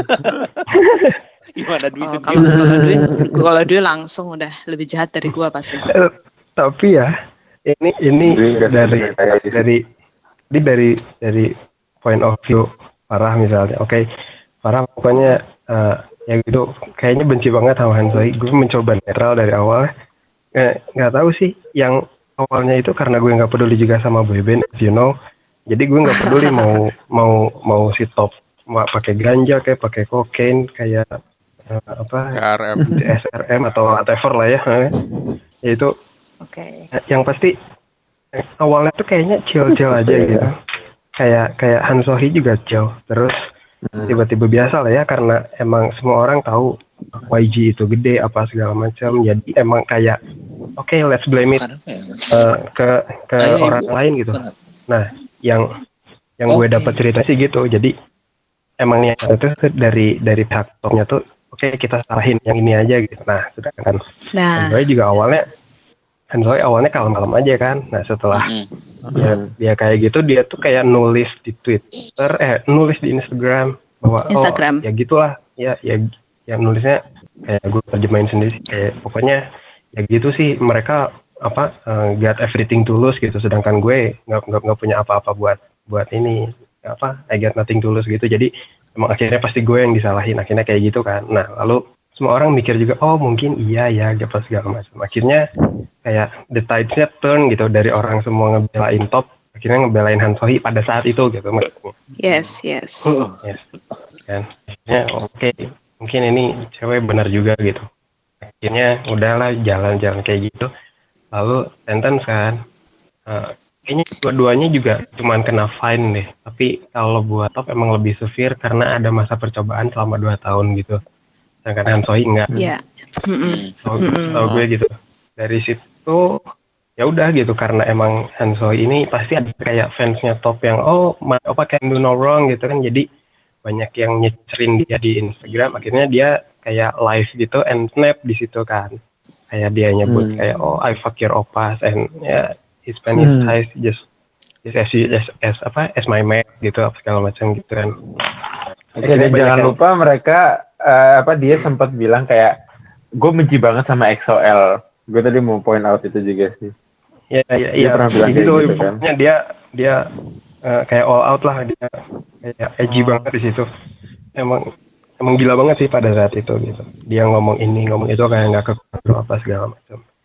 Gimana Dwi Oh, sendiri? kalau kalau Dwi kalau Dwi langsung udah lebih jahat dari gua pasti. Eh, tapi ya ini ini Dwi nggak dari sebenarnya kayak sih. dari ini dari dari point of view Farah misalnya. Oke, Farah pokoknya eh, ya gitu kayaknya benci banget sama Han So-hee. Gue mencoba netral dari awal. Eh, nggak tahu sih yang awalnya itu karena gue nggak peduli juga sama boyband, as you know. Jadi gue nggak peduli mau mau mau si top mau pakai ganja kayak pakai kokain kayak eh, apa K R M. S R M atau whatever lah ya. eh. Ya itu Oke. eh, yang pasti eh, awalnya tuh kayaknya chill-chill aja gitu. Kayak kayak Han So-hee juga chill. Terus tiba-tiba biasa lah ya karena emang semua orang tahu Y G itu gede apa segala macam. Jadi emang kayak oke okay, let's blame it Bukan apa ya? uh, ke ke Ah, iya, orang Ibu. lain gitu. Bukan. Nah, yang yang gue Oke. dapat cerita sih gitu. Jadi emang niat itu dari dari pihak topnya tuh oke okay, kita salahin yang ini aja gitu. Nah, sedangkan Nah, Han So-hee juga awalnya Han So-hee awalnya kalem-kalem aja kan. Nah, setelah Mm-mm. dia dia kayak gitu dia tuh kayak nulis di Twitter eh nulis di Instagram bahwa Instagram. oh ya gitulah ya ya yang nulisnya kayak gue terjemahin sendiri kayak pokoknya ya gitu sih mereka apa uh, got everything tulus gitu sedangkan gue nggak nggak nggak punya apa-apa buat buat ini apa I got nothing tulus gitu jadi emang akhirnya pasti gue yang disalahin akhirnya kayak gitu kan. Nah lalu semua orang mikir juga oh mungkin iya ya apa segala macam akhirnya kayak the tides-nya turn gitu dari orang semua ngebelain top akhirnya ngebelain Han So-hee pada saat itu gitu maksudnya. yes, yes. Yes. Kan akhirnya oke okay, mungkin ini cewek benar juga gitu akhirnya udahlah jalan-jalan kayak gitu lalu sentence kan uh, kayaknya dua-duanya juga cuman kena fine deh tapi kalau buat top emang lebih severe karena ada masa percobaan selama dua tahun gitu sedangkan Han So-hee enggak. Ya. Mm-mm. Tau Mm-mm. tau gue gitu dari situ ya udah gitu karena emang Han So-hee ini pasti ada kayak fansnya top yang oh ma- apa can do no wrong gitu kan jadi banyak yang nyecerin dia di Instagram akhirnya dia kayak live gitu and snap di situ kan kayak dia nyebut Hmm. kayak oh I fuck your opas and ya yeah, his pen is Hmm. size just just as, as, as apa as my mate gitu apa segala macam gitu kan. Oke, dan jangan yang, lupa mereka eh, apa dia sempat bilang kayak gue benci banget sama X O L. Gue tadi mau point out itu juga sih. ya ya Dia ya pernah bilang gitu, kayak gitu kan. pokoknya dia dia uh, kayak all out lah dia kayak edgy Oh. banget di situ emang emang gila banget sih pada saat itu gitu dia ngomong ini ngomong itu kayak nggak kekontrol apa segala macam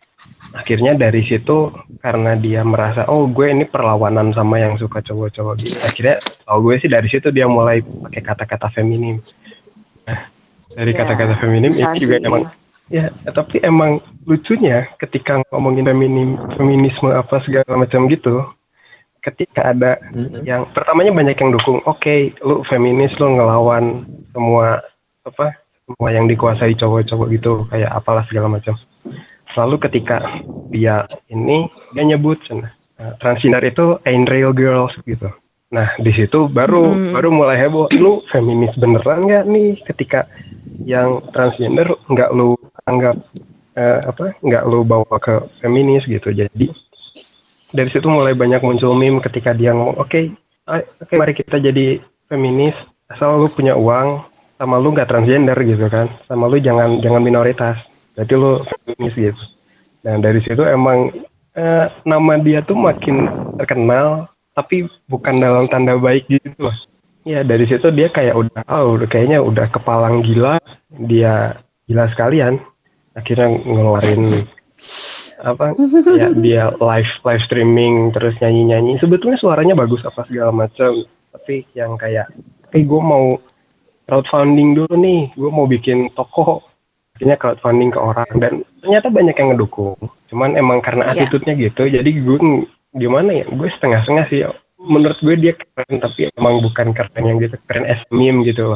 akhirnya dari situ karena dia merasa oh gue ini perlawanan sama yang suka cowok-cowok gitu, akhirnya oh gue sih dari situ dia mulai pakai kata-kata feminim. Nah, dari Ya, kata-kata feminim bisa ini juga sih. emang ya, tapi emang lucunya ketika ngomongin feminim, feminisme apa segala macam gitu, ketika ada Mm-mm. yang pertamanya banyak yang dukung, oke, okay, lu feminis, lu ngelawan semua apa, semua yang dikuasai cowok-cowok gitu, kayak apalah segala macam. Lalu ketika dia ini dia nyebut uh, transgender itu ain't real girls gitu. Nah di situ baru Mm-mm. baru mulai heboh. Lu feminis beneran nggak nih ketika yang transgender nggak lu anggap uh, apa nggak lu bawa ke feminis gitu. Jadi dari situ mulai banyak muncul meme ketika dia ngomong oke okay, oke okay, mari kita jadi feminis asal lu punya uang sama lu nggak transgender gitu kan, sama lu jangan jangan minoritas, berarti lu feminis gitu. Dan dari situ emang eh, nama dia tuh makin terkenal, tapi bukan dalam tanda baik gitu loh. Ya dari situ dia kayak udah, oh udah kayaknya udah kepalang gila, dia gila sekalian. Akhirnya ngeluarin apa? Ya dia live live streaming terus nyanyi nyanyi. Sebetulnya suaranya bagus apa segala macam, tapi yang kayak, eh gue mau crowdfunding dulu nih, gue mau bikin toko, akhirnya crowdfunding ke orang dan ternyata banyak yang ngedukung. Cuman emang karena Ya. attitude-nya gitu, jadi gue gimana ya, gue setengah-setengah sih. Menurut gue dia keren, tapi emang bukan keren yang gitu, keren as meme gitu loh.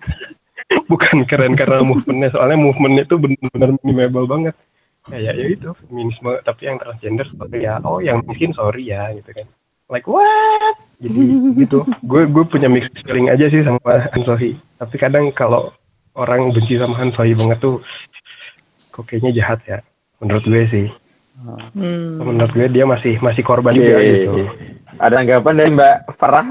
Bukan keren karena movementnya, soalnya movementnya tuh benar-benar memeable banget. Kayak ya itu feminisme, tapi yang transgender sorry ya, oh yang miskin sorry ya gitu kan. Like what? Jadi gitu. Gue gue punya mixed feeling aja sih sama Han Sohee. Tapi kadang kalau orang benci sama Han Sohee banget tuh, kok kayaknya jahat ya. Menurut gue sih. Hmm. Menurut gue dia masih masih korban Oke. juga gitu. Ada anggapan dari Mbak Farah?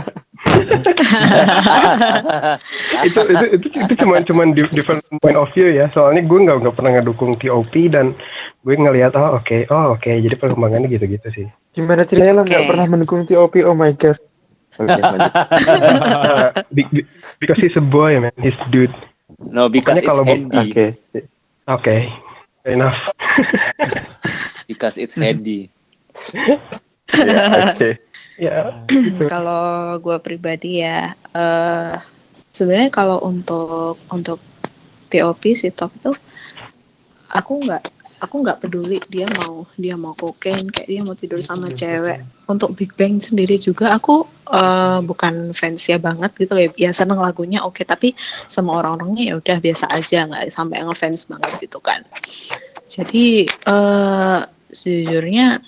itu itu itu itu cuman cuman different point of view ya. Soalnya gue nggak nggak pernah ngedukung T O P dan gue ngelihat oh oke okay, oh oke okay. Jadi perkembangannya gitu-gitu sih. Gimana ceritanya lo nggak Oke. pernah mendukung T O P? Oh my god. Oke, lanjut. Uh, be- be- because he's a boy man, he's dude. No, because Pokoknya it's kalau bu- handy. Oke. Oke, fair enough. Because it's handy. Ya, oke. Ya, gitu. Kalau gue pribadi ya, eh sebenarnya kalau untuk untuk T O P si Top itu, aku nggak aku nggak peduli dia mau dia mau kokain kayak dia mau tidur sama cewek. Untuk Big Bang sendiri juga aku eh, bukan fansnya banget gitu ya. Ya seneng lagunya oke, tapi sama orang-orangnya ya udah biasa aja, nggak sampai ngefans banget gitu kan. Jadi eh sejujurnya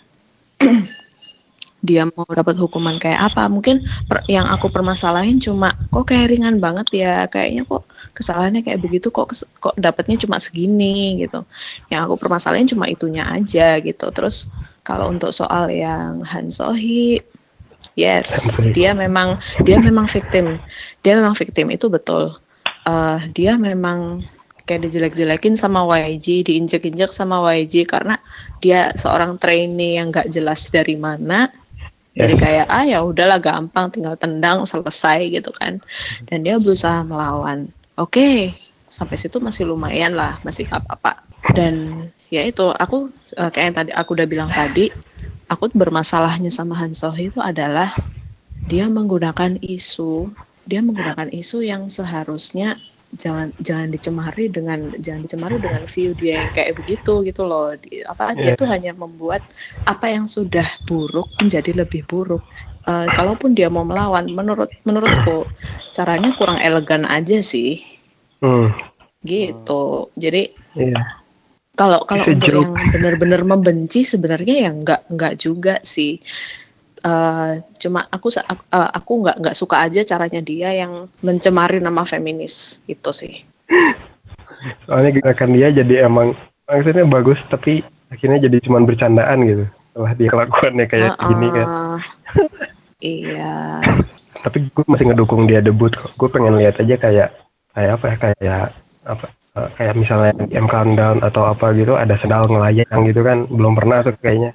dia mau dapat hukuman kayak apa, mungkin per, yang aku permasalahin cuma kok kayak ringan banget ya, kayaknya kok kesalahannya kayak begitu, kok kes, kok dapatnya cuma segini gitu. Yang aku permasalahin cuma itunya aja gitu. Terus kalau untuk soal yang Han Sohee, yes, dia memang dia memang victim, dia memang victim itu betul. Uh, dia memang kayak dijelek-jelekin sama Y G, diinjek-injek sama Y G karena dia seorang trainee yang nggak jelas dari mana. Jadi kayak ah ya udahlah gampang, tinggal tendang selesai gitu kan. Dan dia berusaha melawan. Oke, okay, sampai situ masih lumayan lah, masih apa-apa. Dan ya itu aku kayak yang tadi aku udah bilang tadi, aku bermasalahnya sama Han Sohee itu adalah dia menggunakan isu, dia menggunakan isu yang seharusnya jangan jangan dicemari dengan jangan dicemari dengan view dia yang kayak begitu gitu loh. Di, apa dia tuh hanya membuat apa yang sudah buruk menjadi lebih buruk. Uh, kalaupun dia mau melawan, menurut menurutku caranya kurang elegan aja sih. Hmm. Gitu. Jadi yeah. kalau kalau untuk yang benar-benar membenci sebenarnya ya nggak nggak juga sih. Uh, cuma aku aku, uh, aku nggak nggak suka aja caranya dia yang mencemari nama feminis itu sih. Soalnya gerakan dia jadi emang maksudnya bagus tapi akhirnya jadi cuma bercandaan gitu setelah dia kelakuannya kayak uh-uh. gini kan. Iya. Tapi gue masih ngedukung dia debut. Gue pengen lihat aja kayak kayak apa ya kayak apa uh, kayak misalnya M Countdown atau apa gitu ada sendal ngelayang gitu kan, belum pernah tuh kayaknya.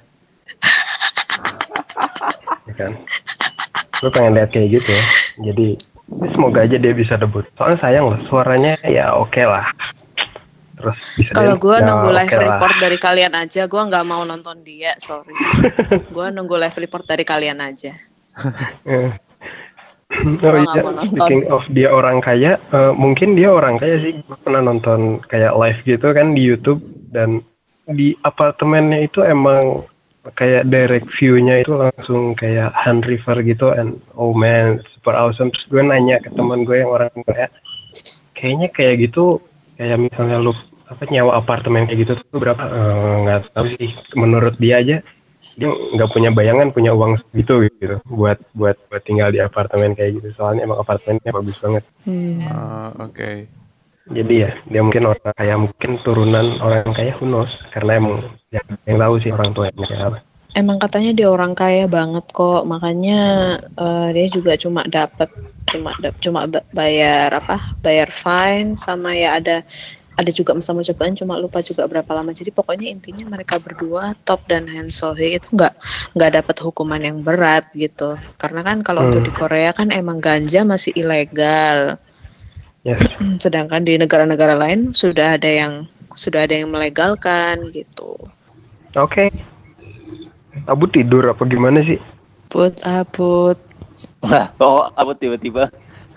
Kan gue pengen lihat kayak gitu ya, jadi semoga aja dia bisa debut, soalnya sayang loh suaranya ya oke okay lah, terus bisa Kalau dance, gue ya nunggu live oke lah. report dari kalian aja, gue nggak mau nonton dia, sorry. Gue nunggu live report dari kalian aja. Eh. Oh Gua nggak iya, mau nonton. speaking of dia orang kaya, eh, mungkin dia orang kaya sih. Gue pernah nonton kayak live gitu kan di YouTube, dan di apartemennya itu emang kayak direct view-nya itu langsung kayak Han River gitu, and oh man, super awesome. Terus gue nanya ke teman gue yang orang kaya, kayaknya kayak gitu, kayak misalnya lu apa nyawa apartemen kayak gitu tuh berapa? Eh, nggak tahu sih. Menurut dia aja, dia nggak punya bayangan punya uang segitu gitu buat buat buat tinggal di apartemen kayak gitu, soalnya emang apartemennya bagus banget. Hmm. Ah, oke. Jadi ya dia mungkin orang kaya, mungkin turunan orang kaya, who knows, karena emang ya, yang tahu sih orang tuanya kayak apa. Emang katanya dia orang kaya banget kok, makanya uh, dia juga cuma dapat cuma da- cuma bayar apa bayar fine, sama ya ada ada juga sama cobaan, cuma lupa juga berapa lama. Jadi pokoknya intinya mereka berdua, Top dan Han So-hee, itu nggak nggak dapat hukuman yang berat gitu, karena kan kalau Hmm. untuk di Korea kan emang ganja masih ilegal. Yes. Sedangkan di negara-negara lain sudah ada yang sudah ada yang melegalkan gitu. Oke. Abu tidur apa gimana sih? Put abut. Wah, oh, apa tiba-tiba?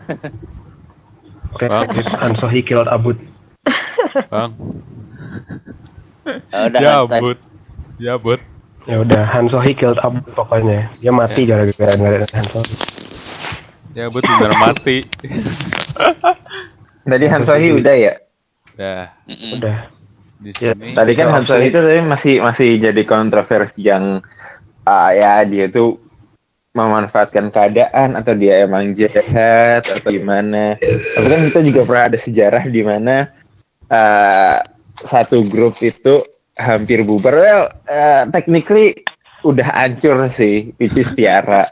Oke, Bang. Han So-hee killed Abud. Bang. Ah, udah Ya santai. but. Ya but. Ya udah, Han So-hee killed Abud pokoknya. Dia mati gara-gara gara Han So-hee. Ya but bener mati. Tadi Han So-hee udah ya? Udah. Mm-mm. Udah. Di Ya, sini. Tadi kan Han So-hee itu tapi masih masih jadi kontroversi yang ah, ya dia tuh memanfaatkan keadaan atau dia emang jahat atau gimana. Tapi kan kita juga pernah ada sejarah di mana uh, satu grup itu hampir bubar. Well, uh, technically udah hancur sih, which is Tiara.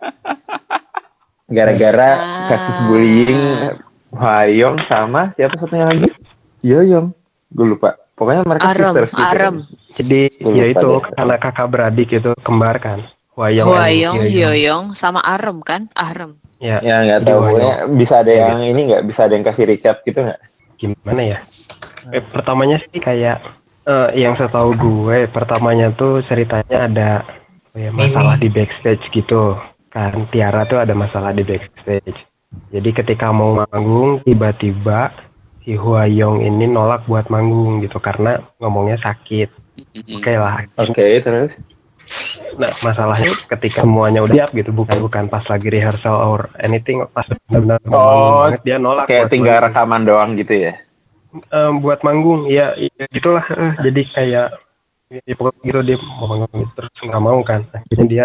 Gara-gara kasus bullying Hwayong sama siapa satunya lagi? Yoyong. Gue lupa. Pokoknya mereka Arem, sisters gitu. Arem. Jadi Gua ya lupa itu deh. karena kakak beradik itu kembar kan. Hwayong and Hwayong, Hyoyeong. Hyoyeong sama Arem kan? Arem. Ya, Ya nggak jadi tahu. Hwayong. Pokoknya bisa ada Ya, yang ini nggak? Bisa ada yang kasih recap gitu nggak? Gimana ya? Eh, pertamanya sih kayak eh, yang setahu gue, pertamanya tuh ceritanya ada oh ya, masalah di backstage gitu kan. Tiara tuh ada masalah di backstage. Jadi ketika mau manggung, tiba-tiba si Hwayong ini nolak buat manggung gitu karena ngomongnya sakit. Mm-mm. Oke lah. Oke, terus? Nah, masalahnya ketika semuanya udah siap gitu, bukan bukan pas lagi rehearsal or anything, pas benar-benar mau manggung Oh, banget dia nolak kayak buat tinggal manggung. rekaman doang gitu ya? Em, buat manggung, ya, ya gitulah. eh, jadi kayak ya, pokoknya gitu dia mau manggung gitu, terus nggak mau kan, akhirnya dia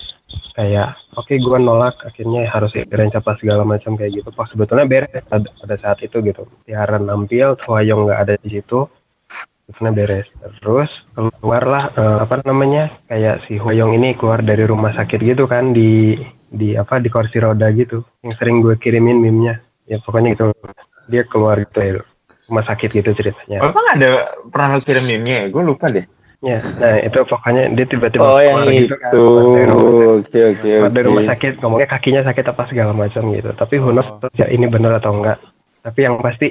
kayak oke okay, gue nolak, akhirnya harus rencana apa segala macam kayak gitu. Pas sebetulnya beres pada, pada saat itu gitu, Tiara nampil, Hwayong nggak ada di situ, sebetulnya beres. Terus keluarlah eh, apa namanya kayak si Hwayong ini keluar dari rumah sakit gitu kan, di di apa di kursi roda gitu, yang sering gue kirimin meme-nya, ya pokoknya gitu, dia keluar gitu ya, rumah sakit gitu ceritanya. Oh, emang ada pernah lo kirim meme-nya ya? Gue lupa deh. Ya, nah itu pokoknya dia tiba-tiba Oh, yang keluar gitu kan, itu. keluar dari rumah, Oke, oke, keluar dari oke. rumah sakit, ngomongnya kakinya sakit apa segala macam gitu. Tapi who knows Oh. ya ini benar atau enggak. Tapi yang pasti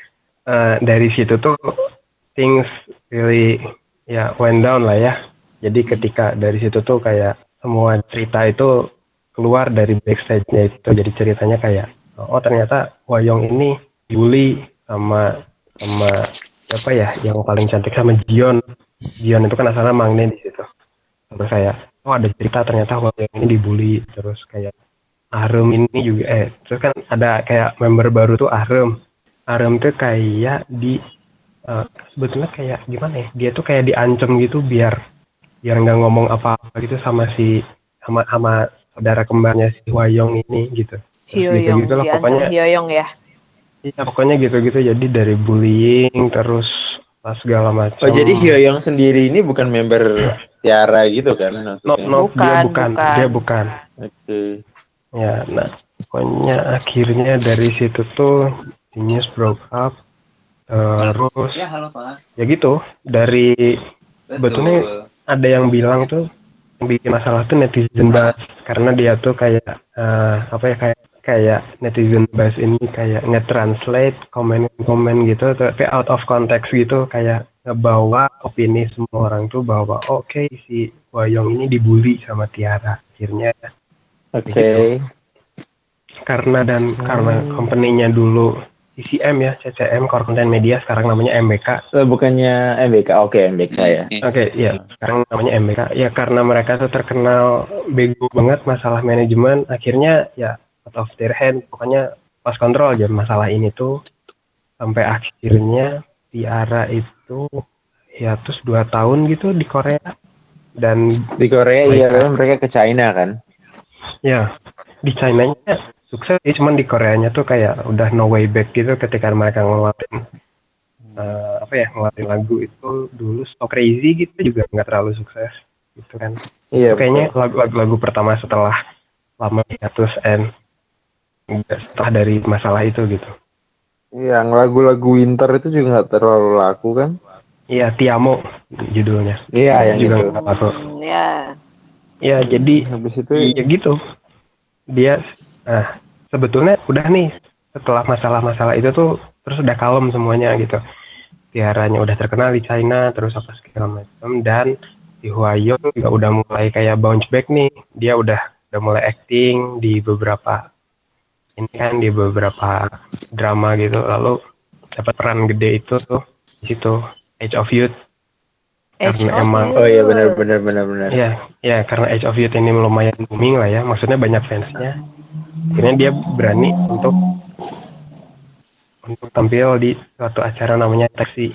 eh, dari situ tuh things really ya went down lah ya. Jadi ketika dari situ tuh kayak semua cerita itu keluar dari backstage-nya itu. Jadi ceritanya kayak oh ternyata Hwayong ini dibully sama sama siapa ya yang paling cantik, sama Jion. Jion itu kan asalnya Mangne di situ. Terus kayak oh ada cerita ternyata Hwayong ini dibully, terus kayak Arem ini juga eh terus kan ada kayak member baru tuh Arem. Arem tuh kayak di uh, sebetulnya kayak gimana ya? Dia tuh kayak diancam gitu biar biar nggak ngomong apa-apa gitu sama si sama sama saudara kembarnya si Hwayong ini gitu. Terus Hyoyeong, gitu-gitu lah diancam pokoknya. Hyoyeong ya. Iya pokoknya gitu-gitu, jadi dari bullying terus pas segala macam. Oh, jadi Hyoyeong sendiri ini bukan member Tiara gitu kan? no, maksudnya? no, dia Bukan, bukan, bukan. dia bukan. Oke. Ya, nah pokoknya akhirnya dari situ tuh the news broke up. Terus Ya, halo Pak. ya gitu, dari sebetulnya ada yang bilang tuh yang bikin masalah tuh netizen banget karena dia tuh kayak eh, apa ya kayak kayak netizen buzz ini kayak nge-translate komen-komen gitu tapi out of context gitu, kayak ngebawa opini semua orang tuh bahwa oke okay, si Hwa-young ini dibully sama Tiara akhirnya. Oke. Gitu. Karena dan hmm. karena company-nya dulu C C M ya, C C M Core Content Media, sekarang namanya M B K. Oh, bukannya M B K, oke okay, M B K ya. Oke, okay, ya sekarang namanya M B K. Ya karena mereka tuh terkenal bego banget masalah manajemen, akhirnya ya out of their hand, pokoknya lost control aja masalah ini tuh sampai akhirnya Tiara itu ya terus dua tahun gitu di Korea. Dan di Korea iya mereka ke China kan. Ya di China-nya sukses sih, cuman di Koreanya tuh kayak udah no way back gitu ketika mereka ngeluarin uh, apa ya ngeluarin lagu itu dulu So Crazy gitu juga nggak terlalu sukses gitu kan. Iya, itu kayaknya lagu-lagu pertama setelah lama hiatus and setelah dari masalah itu gitu. Yang lagu-lagu winter itu juga nggak terlalu laku kan. Iya, Tiamo judulnya. Iya, yang juga itu. nggak laku. Ya. Ya jadi habis itu ya gitu. Dia nah sebetulnya udah nih setelah masalah-masalah itu tuh terus udah kalem semuanya gitu. Tiaranya udah terkenal di China terus apa segala macam, dan si Hwa-young juga udah mulai kayak bounce back nih. Dia udah udah mulai acting di beberapa ini kan di beberapa drama gitu, lalu dapat peran gede itu tuh di situ Age of Youth. Age Karena of emang Youth. Oh iya benar benar benar benar. Ya, ya karena Age of Youth ini lumayan booming lah ya, maksudnya banyak fansnya. Akhirnya dia berani untuk untuk tampil di suatu acara namanya Taxi.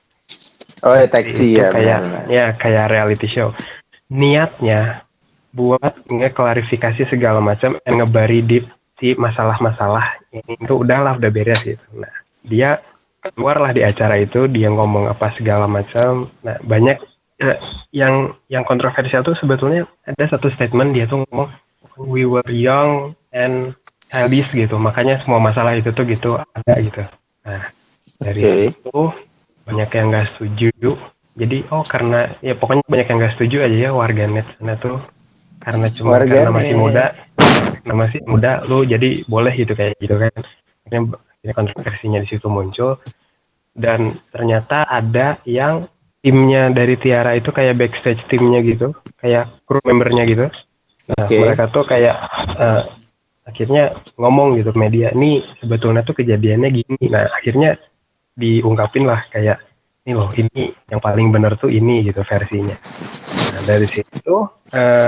Oh ya Taxi itu ya. kayak benar, benar. ya kayak reality show. Niatnya buat ngeklarifikasi segala macam, ngebari deep si masalah-masalah ini itu udahlah udah beres gitu. Nah dia keluarlah di acara itu, dia ngomong apa segala macam. Nah banyak eh, yang yang kontroversial tuh sebetulnya ada satu statement dia tuh ngomong we were young and childish gitu, makanya semua masalah itu tuh gitu ada gitu. Nah dari Okay. situ banyak yang nggak setuju. Jadi oh karena ya pokoknya banyak yang nggak setuju aja ya warganet sana tuh, karena cuma Warganet. karena masih muda, karena masih muda lu jadi boleh gitu kayak gitu kan. Akhirnya kontroversinya di situ muncul, dan ternyata ada yang timnya dari Tiara itu kayak backstage timnya gitu, kayak kru membernya gitu. Nah Okay. mereka tuh kayak uh, akhirnya ngomong gitu ke media, nih sebetulnya tuh kejadiannya gini. Nah akhirnya diungkapin lah kayak ini loh, ini yang paling benar tuh ini gitu versinya. Nah dari situ uh,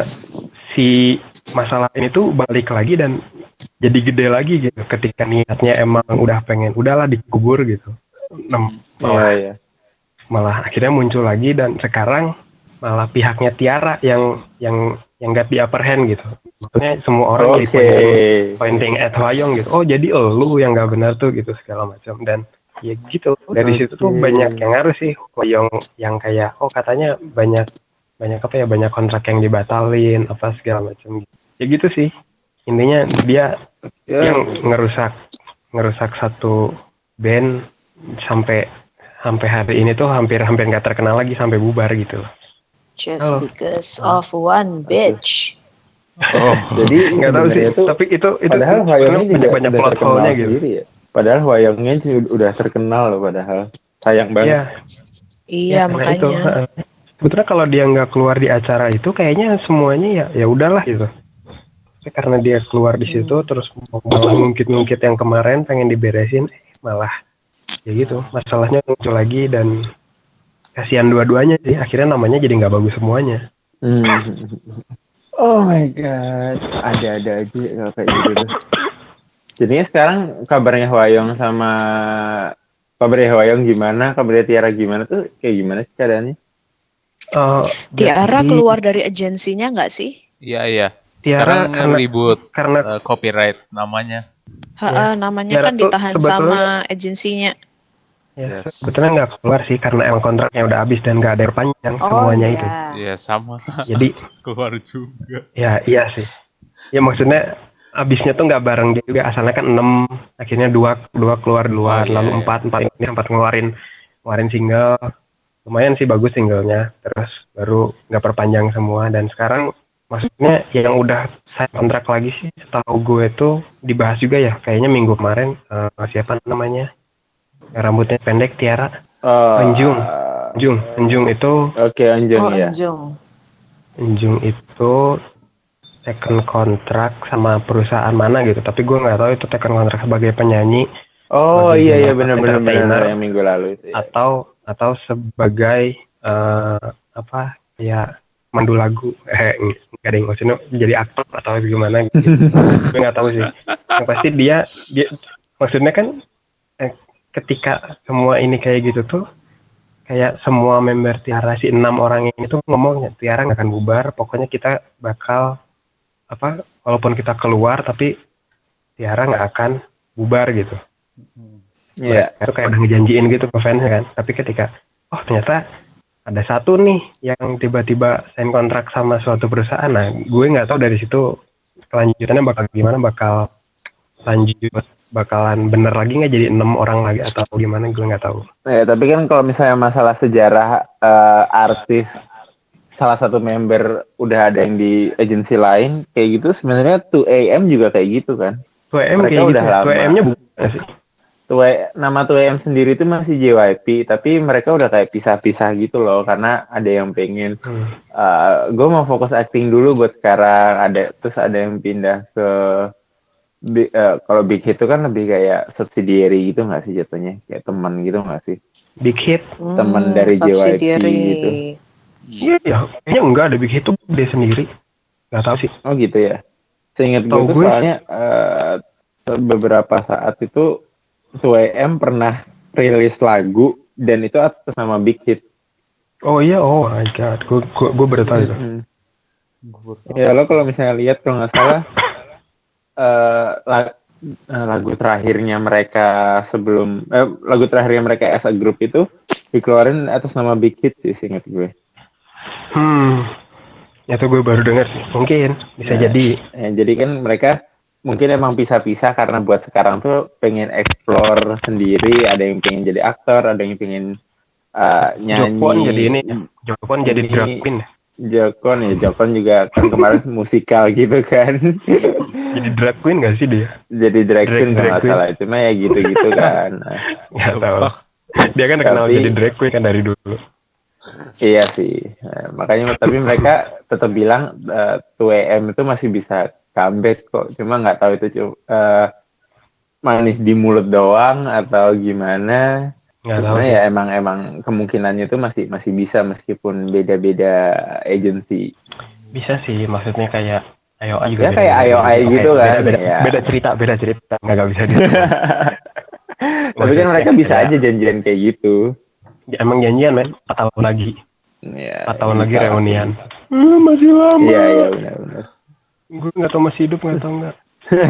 si masalah ini tuh balik lagi dan jadi gede lagi gitu ketika niatnya emang udah pengen udahlah dikubur gitu. Nah, malah Iya, iya. malah akhirnya muncul lagi, dan sekarang malah pihaknya Tiara yang yang yang got the upper hand gitu. Maksudnya semua orang jadi Oke. pointing, pointing at Hwa-young gitu. Oh jadi lu yang nggak benar tuh gitu segala macam. Dan ya gitu dari situ tuh Oke. banyak yang ngaruh sih Hwa-young yang kayak oh katanya banyak banyak apa ya banyak kontrak yang dibatalin apa segala macam. Ya gitu sih intinya, dia Ya. yang ngerusak ngerusak satu band sampai sampai hari ini tuh hampir hampir nggak terkenal lagi sampai bubar gitu. Just Halo. because of one bitch. Oh, Jadi Nggak tahu sih, sebenarnya tuh tapi itu itu padahal Hwa-youngnya juga banyak banyak udah plot terkenal hole-nya gitu. sendiri ya. Padahal Hwa-youngnya juga udah terkenal loh padahal. Sayang banget. Iya, Iya karena makanya. itu. heeh. Sebetulnya kalau dia nggak keluar di acara itu kayaknya semuanya ya ya udahlah gitu. Tapi karena dia keluar di situ Hmm. terus malah ngungkit-ngungkit yang kemarin pengen diberesin, malah ya gitu masalahnya muncul lagi, dan kasihan dua-duanya sih, akhirnya namanya jadi nggak bagus semuanya. Hmm. Oh my god, ada-ada aja kalau kayak gitu tuh. Jadinya sekarang kabarnya Hwa-young sama kabarnya Hwa-young gimana, kabarnya Tiara gimana tuh kayak gimana sih keadaannya? Uh, Tiara jadi, keluar dari agensinya nggak sih? iya iya. Tiara Sekarang karena- ribut karena eh, copyright namanya. Ha, namanya Tiara kan tuh ditahan sebetulnya- sama agensinya. ya, Yes. sebetulnya nggak keluar sih karena emang kontraknya udah habis dan nggak ada yang panjang Oh semuanya iya. itu. Iya sama. Jadi Keluar juga. ya iya sih. Ya maksudnya habisnya tuh nggak bareng juga, asalnya kan enam, akhirnya dua dua keluar duluan, Oh, iya, lalu iya. empat empat ini empat ngeluarin ngeluarin single, lumayan sih bagus singlenya, terus baru nggak perpanjang semua, dan sekarang Maksudnya yang udah sign kontrak lagi sih, setahu gue tuh dibahas juga ya. Kayaknya minggu kemarin eh, siapa namanya? Yang rambutnya pendek Tiara. Oh, Enjung. uh, Enjung. Enjung itu Oke, Anjung Oh, ya. Enjung. Enjung itu second kontrak sama perusahaan mana gitu. Tapi gue nggak tahu itu second kontrak sebagai penyanyi, Oh sebagai iya iya general benar-benar benar entertainer, yang minggu lalu itu ya. atau atau sebagai eh, apa ya mandu lagu. Eh nggak ada yang maksudnya jadi aktor atau gimana gitu. Gue nggak tahu sih. Yang pasti dia dia maksudnya kan eh, ketika semua ini kayak gitu tuh kayak semua member Tiara si enam orang ini tuh ngomong Tiara nggak akan bubar, pokoknya kita bakal apa walaupun kita keluar tapi Tiara nggak akan bubar gitu. Iya. Mereka tuh kayak udah ngejanjiin gitu ke fansnya kan, tapi ketika oh ternyata ada satu nih yang tiba-tiba sign kontrak sama suatu perusahaan, nah gue nggak tahu dari situ kelanjutannya bakal gimana, bakal lanjut bakalan bener lagi nggak jadi enam orang lagi atau gimana, gue nggak tahu. Ya, tapi kan kalau misalnya masalah sejarah eh, artis salah satu member udah ada yang di agensi lain kayak gitu, sebenarnya two A M juga kayak gitu kan. dua M Mereka kayak gitu udah ya, lama. dua M-nya bukan sih? two A- nama two A M sendiri itu masih J Y P, tapi mereka udah kayak pisah-pisah gitu loh, karena ada yang pengen Hmm. uh, gue mau fokus acting dulu buat sekarang, ada terus ada yang pindah ke Bi- uh, kalau Big Hit itu kan lebih kayak subsidiary gitu nggak sih jatuhnya, kayak teman gitu nggak sih, Big Hit. teman Hmm, dari J Y P subsidiary. gitu. Iya ya, kayaknya enggak ada Big Hit tuh dia sendiri. Nggak tahu sih. Oh gitu ya. Seingat gue Tahu tuh gue. soalnya uh, beberapa saat itu two A M pernah rilis lagu dan itu atas nama Big Hit. Oh iya, oh my god, gue gue, gue baru tahu itu. Mm-mm. Ya lo kalau misalnya lihat kalau nggak salah uh, lag- uh, lagu terakhirnya mereka sebelum eh, lagu terakhirnya mereka as a group itu dikeluarin atas nama Big Hit sih seingat gue. Hmm, itu gue baru dengar sih. Mungkin bisa Nah, jadi. ya, jadi kan mereka mungkin emang pisah-pisah karena buat sekarang tuh pengen explore sendiri, ada yang pengen jadi aktor, ada yang pengen uh, nyanyi. Jokpon jadi ini, Jokpon jadi Ini- drag queen. Jokon ya, Jokon juga kan kemarin musikal gitu kan. Jadi drag queen gak sih dia? Jadi drag Drag- queen kalau drag nggak queen. salah itu mah ya gitu-gitu kan. Nah, Nggak tahu. Dia kan terkenal Tapi- jadi drag queen kan dari dulu. iya sih. Nah, makanya tapi mereka tetap bilang uh, two A M itu masih bisa comeback kok. Cuma nggak tahu itu cuma uh, manis di mulut doang atau gimana. Nggak tahu Cuma sih. ya emang emang kemungkinannya itu masih masih bisa meskipun beda-beda agency. Bisa sih, maksudnya kayak ayo juga Ya beda- kayak beda- ayo beda- ayo beda- gitu beda- kan, beda, ya. beda cerita beda cerita nggak nggak bisa gitu. Tapi kan mereka bisa Kayak- aja janjian kayak gitu. Ya, emang janjian men, empat tahun lagi, Ya, empat tahun lagi bisa. reunian. Hmm, masih lama. Iya iya benar-benar. Gue nggak tahu masih hidup nggak tahu nggak.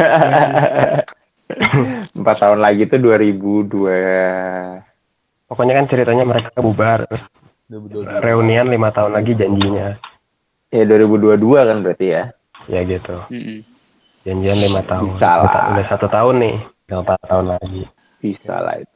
Empat tahun lagi tuh dua ribu dua. Pokoknya kan ceritanya mereka bubar, terus reunian lima tahun lagi janjinya. Ya dua ribu dua puluh dua kan berarti ya. Ya gitu. Mm-mm. Janjian lima tahun. Bisa lah. Udah, udah satu tahun nih, tinggal empat tahun lagi. Bisa lah itu.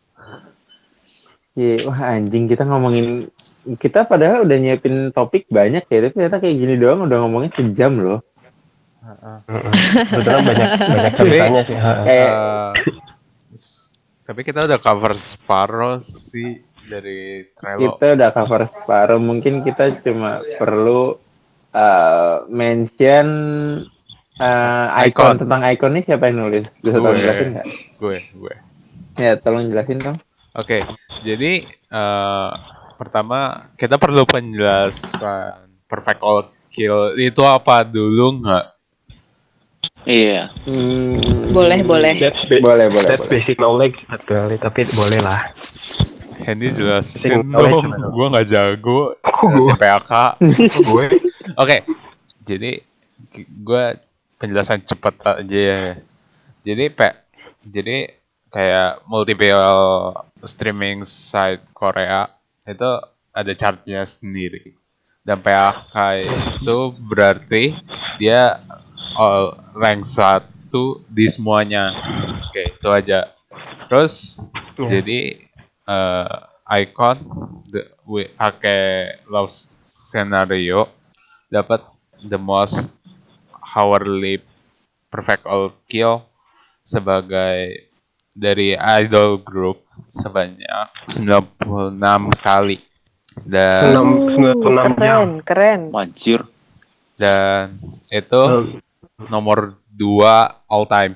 Iya, wah anjing kita ngomongin kita padahal udah nyiapin topik banyak ya, tapi ternyata kayak gini doang udah ngomongin sejam loh. Mm-mm. Kebetulan banyak banyak ceritanya sih. ha. Kayak Eh, s- tapi kita udah cover separuh sih dari Trello. kita udah cover separuh, mungkin kita cuma perlu uh, mention uh, icon. Icon. Tentang icon ini siapa yang nulis? Bisa tolong Gue. jelasin nggak? Gue, gue. Ya tolong jelasin dong. Oke, jadi eh, pertama kita perlu penjelasan perfect all kill itu apa dulu nggak? Iya. Hmm, Boleh, boleh. That's ba- Boleh, boleh, That's boleh. basic knowledge actually, tapi boleh lah. Hendy jelasin Penting knowledge dong, bener. gue nggak jago. Oh, Jelasin gue. P A K. Gue Oke, jadi gue penjelasan cepat aja ya. Jadi pe, jadi kayak multiple streaming site Korea itu ada chartnya sendiri. Dan P A K itu berarti dia all rank satu di semuanya. Oke, itu aja. Terus Ya. jadi eh, icon the- wi- pakai love scenario dapat the most hourly perfect all kill sebagai dari idol group sebanyak sembilan puluh enam kali dan Enam- sembilan puluh enam jam. keren, keren. Anjir. dan itu Hmm, nomor dua all time.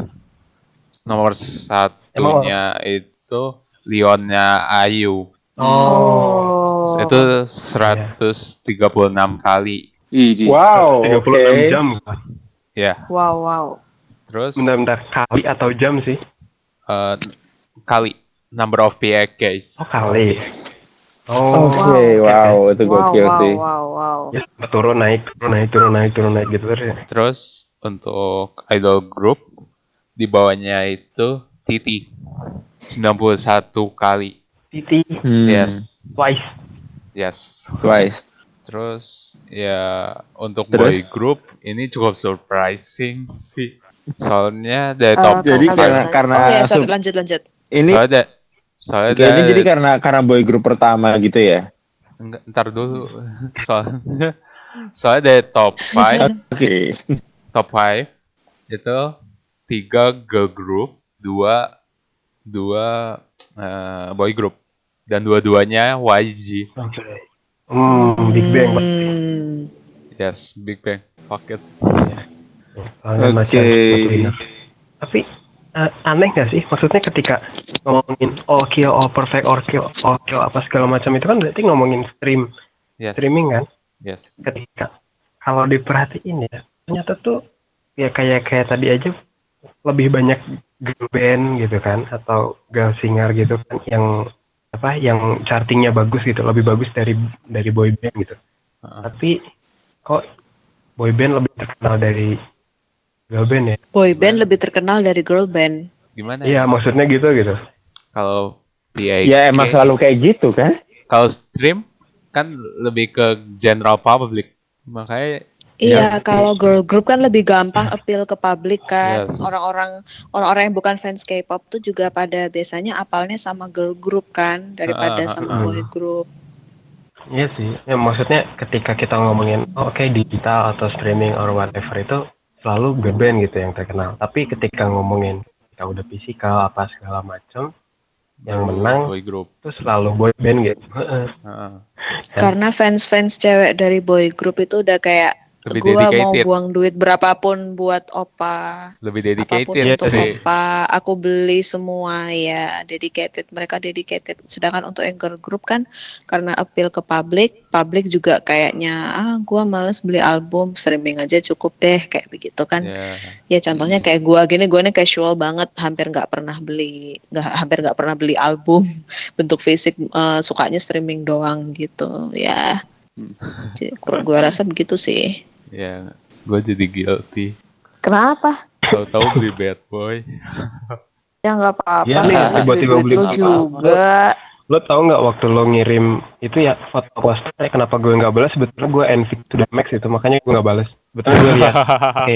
Nomor satunya itu Leonnya Ayu. Oh, Itu seratus tiga puluh enam kali. Ih, Wow, tiga oke. puluh enam jam. Ya, Wow, wow. terus Benar-benar kali atau jam sih? eh, kali number of P A Ks. Oh, kali. Oh, Oke, wow, itu Wow, gokil wow, sih. wow, wow. ya turun naik, turun naik, turun naik, turun naik gitu terus ya. Terus untuk idol group di bawahnya itu Titi sembilan puluh satu kali. Titi, Hmm, Yes, twice. yes. Twice. Terus ya untuk Terus? boy group ini cukup surprising sih. Soalnya dari Eh, top Jadi karena karena- biasanya- karena oh ya, sorry, sub- lanjut lanjut. Ini soalnya da- soalnya oke, ini da- jadi karena karena boy group pertama gitu ya. enggak, ntar dulu soalnya soalnya dari top five Oke. top five itu tiga girl group, dua dua eh, boy group dan dua-duanya Y G. Oke. Hmm, Big Bang pasti. Hmm. Yes, Big Bang. Fuck it. Soalnya Oke. masih ada winner. Tapi eh, aneh nggak sih? Maksudnya ketika ngomongin all kill, all perfect, all kill, all kill apa segala macam itu kan berarti ngomongin stream, Yes. streaming kan? Yes. Ketika kalau diperhatiin ya, ternyata tuh ya kayak kayak tadi aja lebih banyak girl band gitu kan, atau girl singer gitu kan, yang apa, yang chartingnya bagus gitu, lebih bagus dari dari boy band gitu. Heeh. Tapi kok boy band lebih terkenal dari girl band ya? Boy band lebih terkenal dari girl band. Gimana Iya, ya? maksudnya gitu gitu. Kalau P A K Ya emang selalu kayak gitu kan? kalau stream kan lebih ke general public. Makanya Iya, kalau girl group kan lebih gampang appeal ke publik kan. Yes. Orang-orang orang-orang yang bukan fans K-pop tuh juga pada biasanya apalnya sama girl group kan daripada Ah, ah, sama ah. boy group. Iya sih. Ya maksudnya ketika kita ngomongin oh, oke digital atau streaming or whatever itu selalu girl band gitu yang terkenal. Tapi ketika ngomongin kita udah physical apa segala macam, yang baru menang boy group. itu selalu boy band gitu. Heeh. Heeh. Kan? Karena fans-fans cewek dari boy group itu udah kayak Lebih gua mau dedicated. buang duit berapapun buat opa. Lebih Apapun dedicated untuk sih. opa, aku beli semua ya, dedicated, mereka dedicated. Sedangkan untuk yang girl group kan karena appeal ke publik, publik juga kayaknya ah gua males beli album, streaming aja cukup deh kayak begitu kan. Ya. Ya contohnya kayak gua gini, gua nih casual banget, hampir nggak pernah beli, nggak hampir nggak pernah beli album bentuk fisik, eh, sukanya streaming doang gitu ya. Jadi, gua, gua rasa begitu sih. Ya, gue jadi guilty. Kenapa? Tahu-tahu beli Bad Boy. Ya nggak apa-apa, Iya nih, lah, tiba-tiba duit beli lu apa-apa. juga. Lo tau nggak waktu lo ngirim itu ya foto posternya, kenapa gue nggak balas? Sebetulnya gue envy to the max itu, makanya gue nggak balas. Sebetulnya gue lihat. Oke.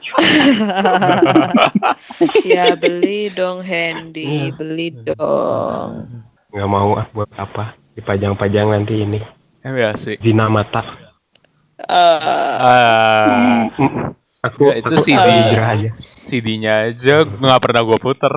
Ya beli dong Handy, Iya. beli dong. Nggak mau ah, buat apa? Dipajang-pajang nanti ini. Eh asik. Zina mata. Eh, Ah, Mm, Aku, Nggak, itu aku C D. hijrah aja. C D-nya aja nggak pernah gue puter.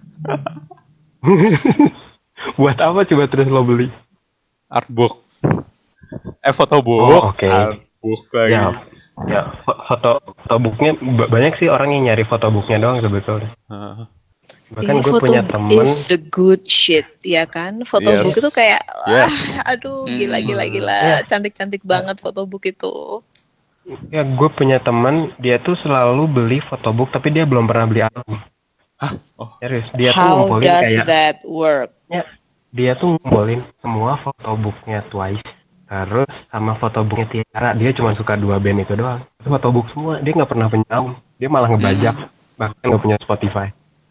Buat apa coba terus lo beli? Artbook. Eh fotobook. Oh, oke. Artbook lagi. Ya, ya fo- foto fotobooknya ba- banyak sih orang yang nyari fotobooknya doang sebetulnya. Heeh. Bahkan iya, gue foto punya book temen, is the good shit, ya kan? Fotobook Yes. itu kayak, Yes. wah, aduh, Hmm. gila gila gila, Iya. cantik-cantik banget fotobook itu. ya gue punya temen dia tuh selalu beli fotobook tapi dia belum pernah beli album. Hah? Oh, Serius, dia tuh How ngumpulin does kayak that work? dia tuh ngumpulin semua fotobooknya Twice, terus sama fotobooknya Tiara. Dia cuma suka dua band itu doang. Itu fotobook semua, dia nggak pernah punya album. Dia malah ngebajak, bahkan nggak punya Spotify.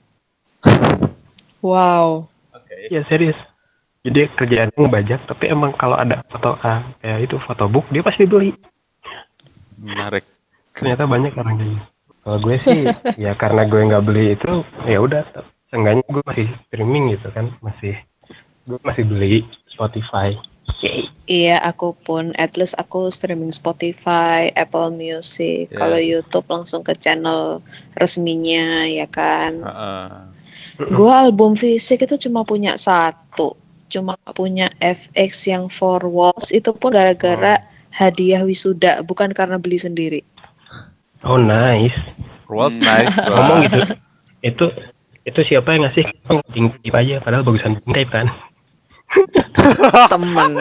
Wow. oke. Ya serius. Jadi kerjaannya ngebajak, tapi emang kalau ada foto ah, kayak itu fotobook dia pasti beli. Menarik. Ternyata banyak orang kayak gitu. Kalau gue sih ya karena gue nggak beli itu, ya udah. Seenggaknya gue masih streaming gitu kan, masih gue masih beli Spotify Yay. Iya, aku pun. At least aku streaming Spotify, Apple Music. Yes. Kalau YouTube langsung ke channel resminya, ya kan. Heeh. Gue album fisik itu cuma punya satu. Cuma punya F X yang Four Walls. Itu pun gara-gara hadiah wisuda, bukan karena beli sendiri. Oh nice. Rules Hmm. nice Ngomong lah. gitu. Itu itu siapa yang ngasih? Tinggi aja, padahal bagusan Pink Tape kan. Temen.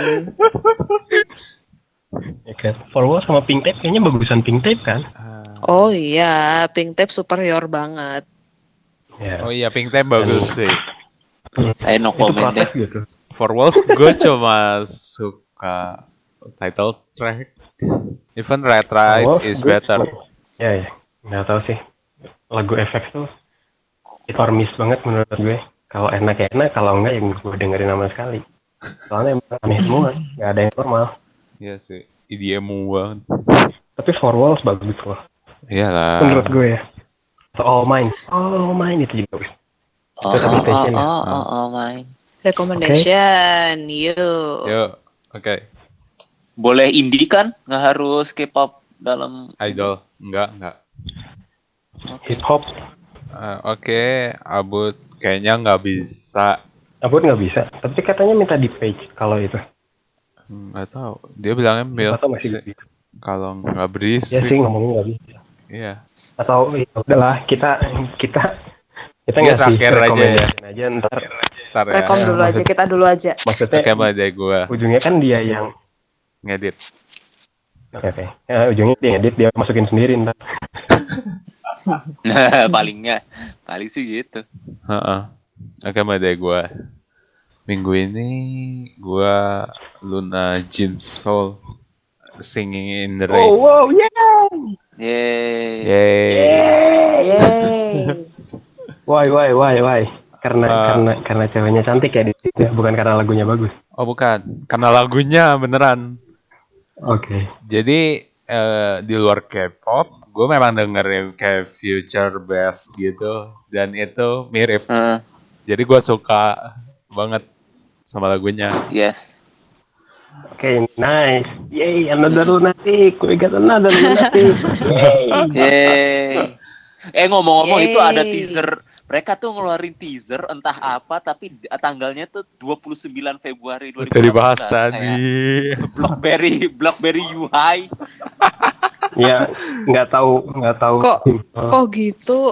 Ya kan. Forward sama Pink Tape kayaknya bagusan Pink Tape kan. Ah. Oh iya, Pink Tape superior banget. Ya. Oh iya, Pink Tape bagus sih. Saya no Itu comment deh. protes gitu. For Walls gue cuma suka title track. Even Red Ride Forward, is gue better. cuma- Ya ya, nggak tahu sih. Lagu F X tuh informis banget menurut gue. Kalau enak ya enak, kalau enggak ya gue dengerin sama sekali. Soalnya emang aneh semua, nggak ada yang normal. Iya sih, E D M banget. Tapi For Walls bagus loh, Iyalah. menurut gue ya. So, All Mine, All Mine itu juga bagus. Oh, Itu oh, oh, Station ya? oh, oh, oh, my. Recommendation, yuk. Yuk, oke. Boleh indie kan? Nggak harus K-pop dalam Idol, enggak, enggak. Hip Hop, Eh, Oke, Abut kayaknya nggak bisa. Abut nggak bisa. Tapi katanya minta di page kalau itu. Hmm, Nggak tahu. Dia bilangnya milk. Atau masih sih. bisa. Kalau nggak Ya berisik, sih ngomongnya nggak bisa. iya. Atau ya udahlah kita kita kita Iya, ngasih terakhir aja ya. rekomendasi aja ntar. Ntar ya. Rekom dulu aja, kita dulu aja. Maksudnya Oke, mulai dari gue ujungnya kan dia yang ngedit. oke oke. Ya, ujungnya dia edit dia masukin sendiri ntar. palingnya. Paling sih gitu. Heeh. Oke, mulai dari gue. Minggu ini gue Luna Jin Soul Singing in the Rain. Oh wow yeah. Yeay. Yeay. Yeay. Why why why why? Karena Uh, karena karena ceweknya cantik ya di situ ya, bukan karena lagunya bagus. Oh bukan, karena lagunya beneran. Oke. Jadi eh, di luar K-pop, gue memang dengerin kayak future bass gitu, dan itu mirip. Heeh, Jadi gue suka banget sama lagunya. yes. Oke, nice. Yay, another lunatic. We got another lunatic. Yay. Yeay. Eh ngomong-ngomong Yeay. itu ada teaser. Mereka tuh ngeluarin teaser entah apa tapi d- tanggalnya tuh dua puluh sembilan Februari dua ribu Udah delapan belas. dibahas Kayak tadi. Blackberry Blackberry U I. Ya, nggak tahu nggak tahu. Kok- Oh, Kok gitu?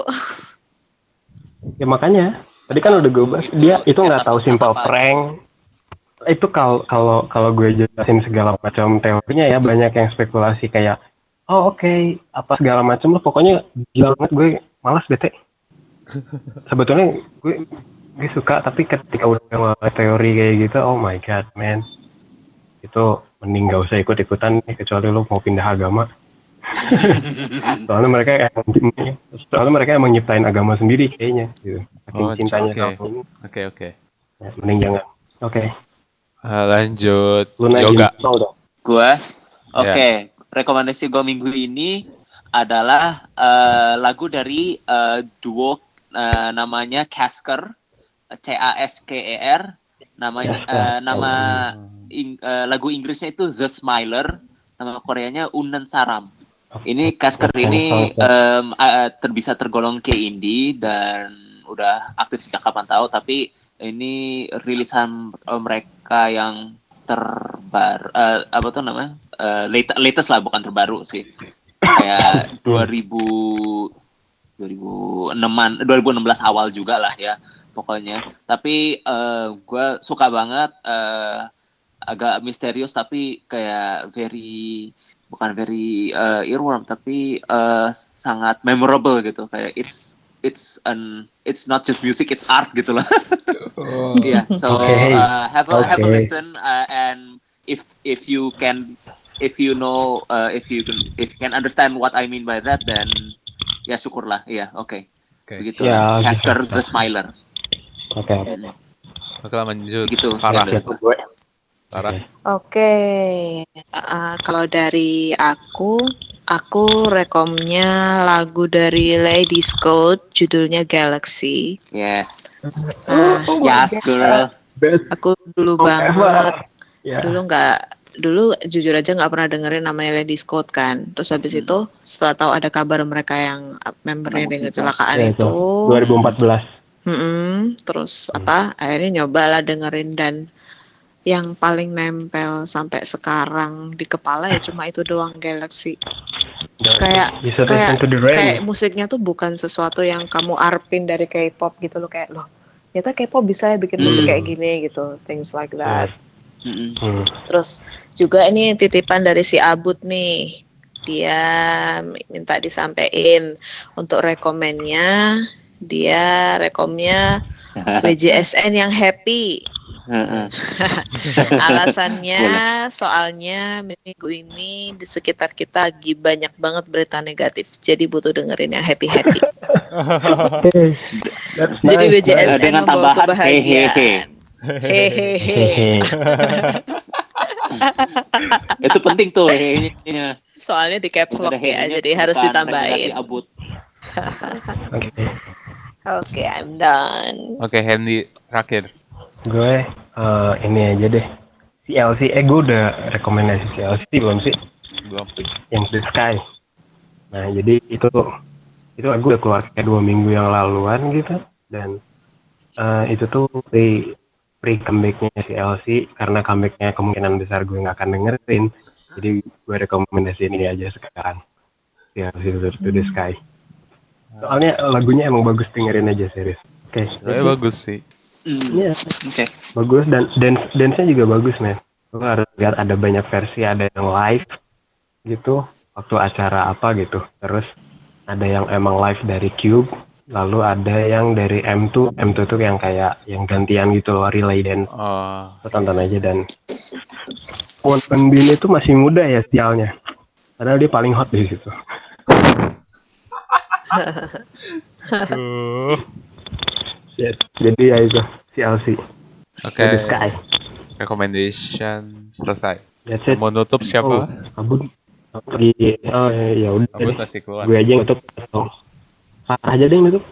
ya makanya. Tadi kan udah gue bahas. Dia itu nggak tahu simple Siapa- prank. Itu kalau kalau kalau gue jelasin segala macam teorinya ya banyak yang spekulasi kayak oh oke apa segala macam lo pokoknya gila banget gue malas bete. Sebetulnya gue gue suka tapi ketika udah mulai teori kayak gitu oh my god man itu mending gak usah ikut ikutan kecuali lo mau pindah agama. soalnya mereka emang, soalnya mereka emang nyiptain agama sendiri kayaknya gitu. Saking Oh, cintanya oke. sama ini Oke oke. ya, mending jangan. Oke. Eh, lanjut Luna yoga. Jin Soul dong. Gua oke, rekomendasi gue minggu ini adalah eh, lagu dari eh, duo eh, namanya Casker, C A S K E R. Namanya Casker. eh, nama ing- eh, lagu Inggrisnya itu The Smiler, nama Koreanya Unen Saram. Ini Casker ini em, eh, ter- bisa tergolong ke indie dan udah aktif sejak kapan tahu, tapi ini rilisan eh, mereka yang terbaru, eh, apa tuh namanya, Eh, late- latest lah, bukan terbaru sih, kayak dua ribu dua ribu enam-an, dua ribu enam belas awal juga lah ya pokoknya. Tapi eh, gue suka banget, eh, agak misterius tapi kayak very bukan very uh, earworm tapi uh, sangat memorable gitu, kayak it's it's an it's not just music, it's art gitu loh. Oh. Yeah, so Okay. uh, have a have a Okay. listen, uh, and if if you can if you know uh, if you can if you can understand what I mean by that, then ya syukurlah. Iya, oke. Oke. Begitu. Ya, Casker bisa. the Smiler. Oke. Oke lanjut. Segitu. Farah. Segitu. Gue. Farah. Oke, uh, kalau dari aku, aku rekomnya lagu dari Ladies Code, judulnya Galaxy. Yes. Nah, Oh my Yes, God. girl. Best aku dulu song banget ever. Ya. Dulu nggak, dulu jujur aja nggak pernah dengerin namanya Ladies Code kan. Terus habis Hmm. itu setelah tahu ada kabar mereka yang membernya Kena dengan musibah. kecelakaan Ya, itu, dua ribu empat belas. mm-mm, terus Hmm. apa? Akhirnya nyobalah dengerin dan yang paling nempel sampai sekarang di kepala ya cuma itu doang, Galaxy. Kayak Bisa kayak listen to the rain. kayak musiknya tuh bukan sesuatu yang kamu arpin dari K-pop gitu loh, kayak loh ternyata K-pop bisa ya bikin musik Hmm. kayak gini gitu, things like that. Mm-mm. Hmm. Terus juga ini titipan dari si Abud nih, dia minta disampaikan untuk rekomennya, dia rekomnya W J S N yang happy. Heeh. Alasannya soalnya minggu ini di sekitar kita lagi banyak banget berita negatif, jadi butuh dengerin yang happy happy. Hey, that's Jadi nice, W J S N nice. Dengan membawa tambahan kebahagiaan. Hehehe. Hehehe. Itu penting tuh hehe-nya. Soalnya di caps lock Ada ya, hehe-nya jadi harus bukan ditambahin. rekomendasi abut. Oke. Oke, I'm done. Oke, Hendy terakhir. Gue eh, ini aja deh. C L C, eh gue udah rekomendasi C L C belum sih? Belum. Yang The Sky. Nah jadi itu itu gue udah keluar kayak dua minggu yang laluan gitu, dan eh, itu tuh pre pre comebacknya C L C, karena comebacknya kemungkinan besar gue nggak akan dengerin, jadi gue rekomendasi ini aja sekarang, C L C to, to the Sky. Soalnya lagunya emang bagus, dengerin aja serius. Oke. Sebenarnya Okay. bagus sih. Iya. Oke. Bagus, dan dance dance-nya juga bagus, men. Lo harus lihat, ada banyak versi, ada yang live gitu waktu acara apa gitu, terus ada yang emang live dari Cube, lalu ada yang dari M dua. M dua tuh yang kayak yang gantian gitu loh, relay dance. Oh, Lo tonton aja. Dan Won Bin itu masih muda ya sialnya, padahal dia paling hot di situ. Tuh. Jadi ya itu C L C. Oke. The Sky. Recommendation selesai. That's it. Mau nutup Oh, siapa? Abud lagi. Oh ya udah. Abud deh. masih keluar. Gue aja yang nutup. Atau Farah aja deh yang nutup.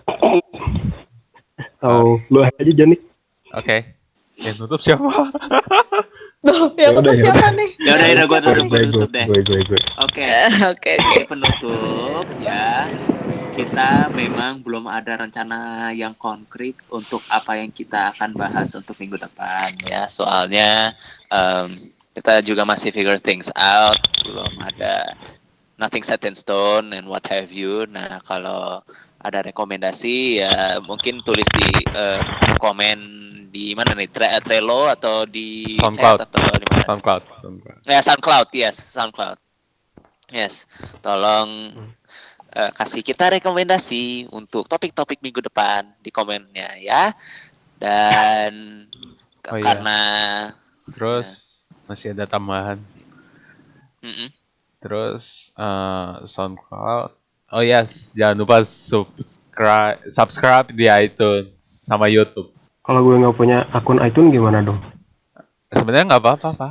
Atau lu aja, Jonik. Oke. Yang nutup siapa? Loh, yang Ya udah, tutup ya siapa udah. nih? Ya udah, ya udah, gua tutup, gua Gue, tutup deh. gue, gue, gue. Oke. Oke, oke. Penutup ya. Kita memang belum ada rencana yang konkret untuk apa yang kita akan bahas untuk minggu depan ya. Soalnya um, kita juga masih figure things out, belum ada nothing set in stone and what have you. Nah, kalau ada rekomendasi ya mungkin tulis di uh, komen di mana nih, Tre- Trello atau di SoundCloud. chat atau di mana? SoundCloud. SoundCloud. Ya, SoundCloud, yes, SoundCloud. Yes, tolong uh, kasih kita rekomendasi untuk topik-topik minggu depan di komennya ya. Dan Oh, iya. karena Terus masih ada tambahan. mm-mm. Terus uh, SoundCloud. Oh yes, jangan lupa subscribe subscribe di iTunes sama YouTube. Kalau gue nggak punya akun iTunes gimana dong? Sebenarnya nggak apa-apa, Pak.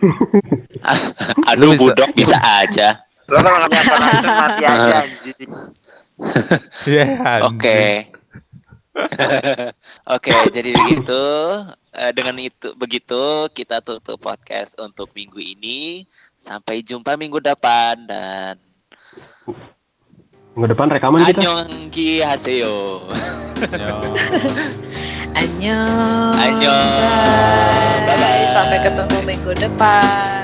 Aduh, Lu bisa- budok bisa aja. Lo kalau nggak punya akun iTunes mati aja anjing. Iya. Oke. Oke, jadi begitu. Eh, dengan itu begitu kita tutup podcast untuk minggu ini. Sampai jumpa minggu depan dan Minggu depan rekaman kita. annyeonghaseyo. Annyeong. Annyeong. Bye. Bye-bye. Sampai ketemu minggu depan.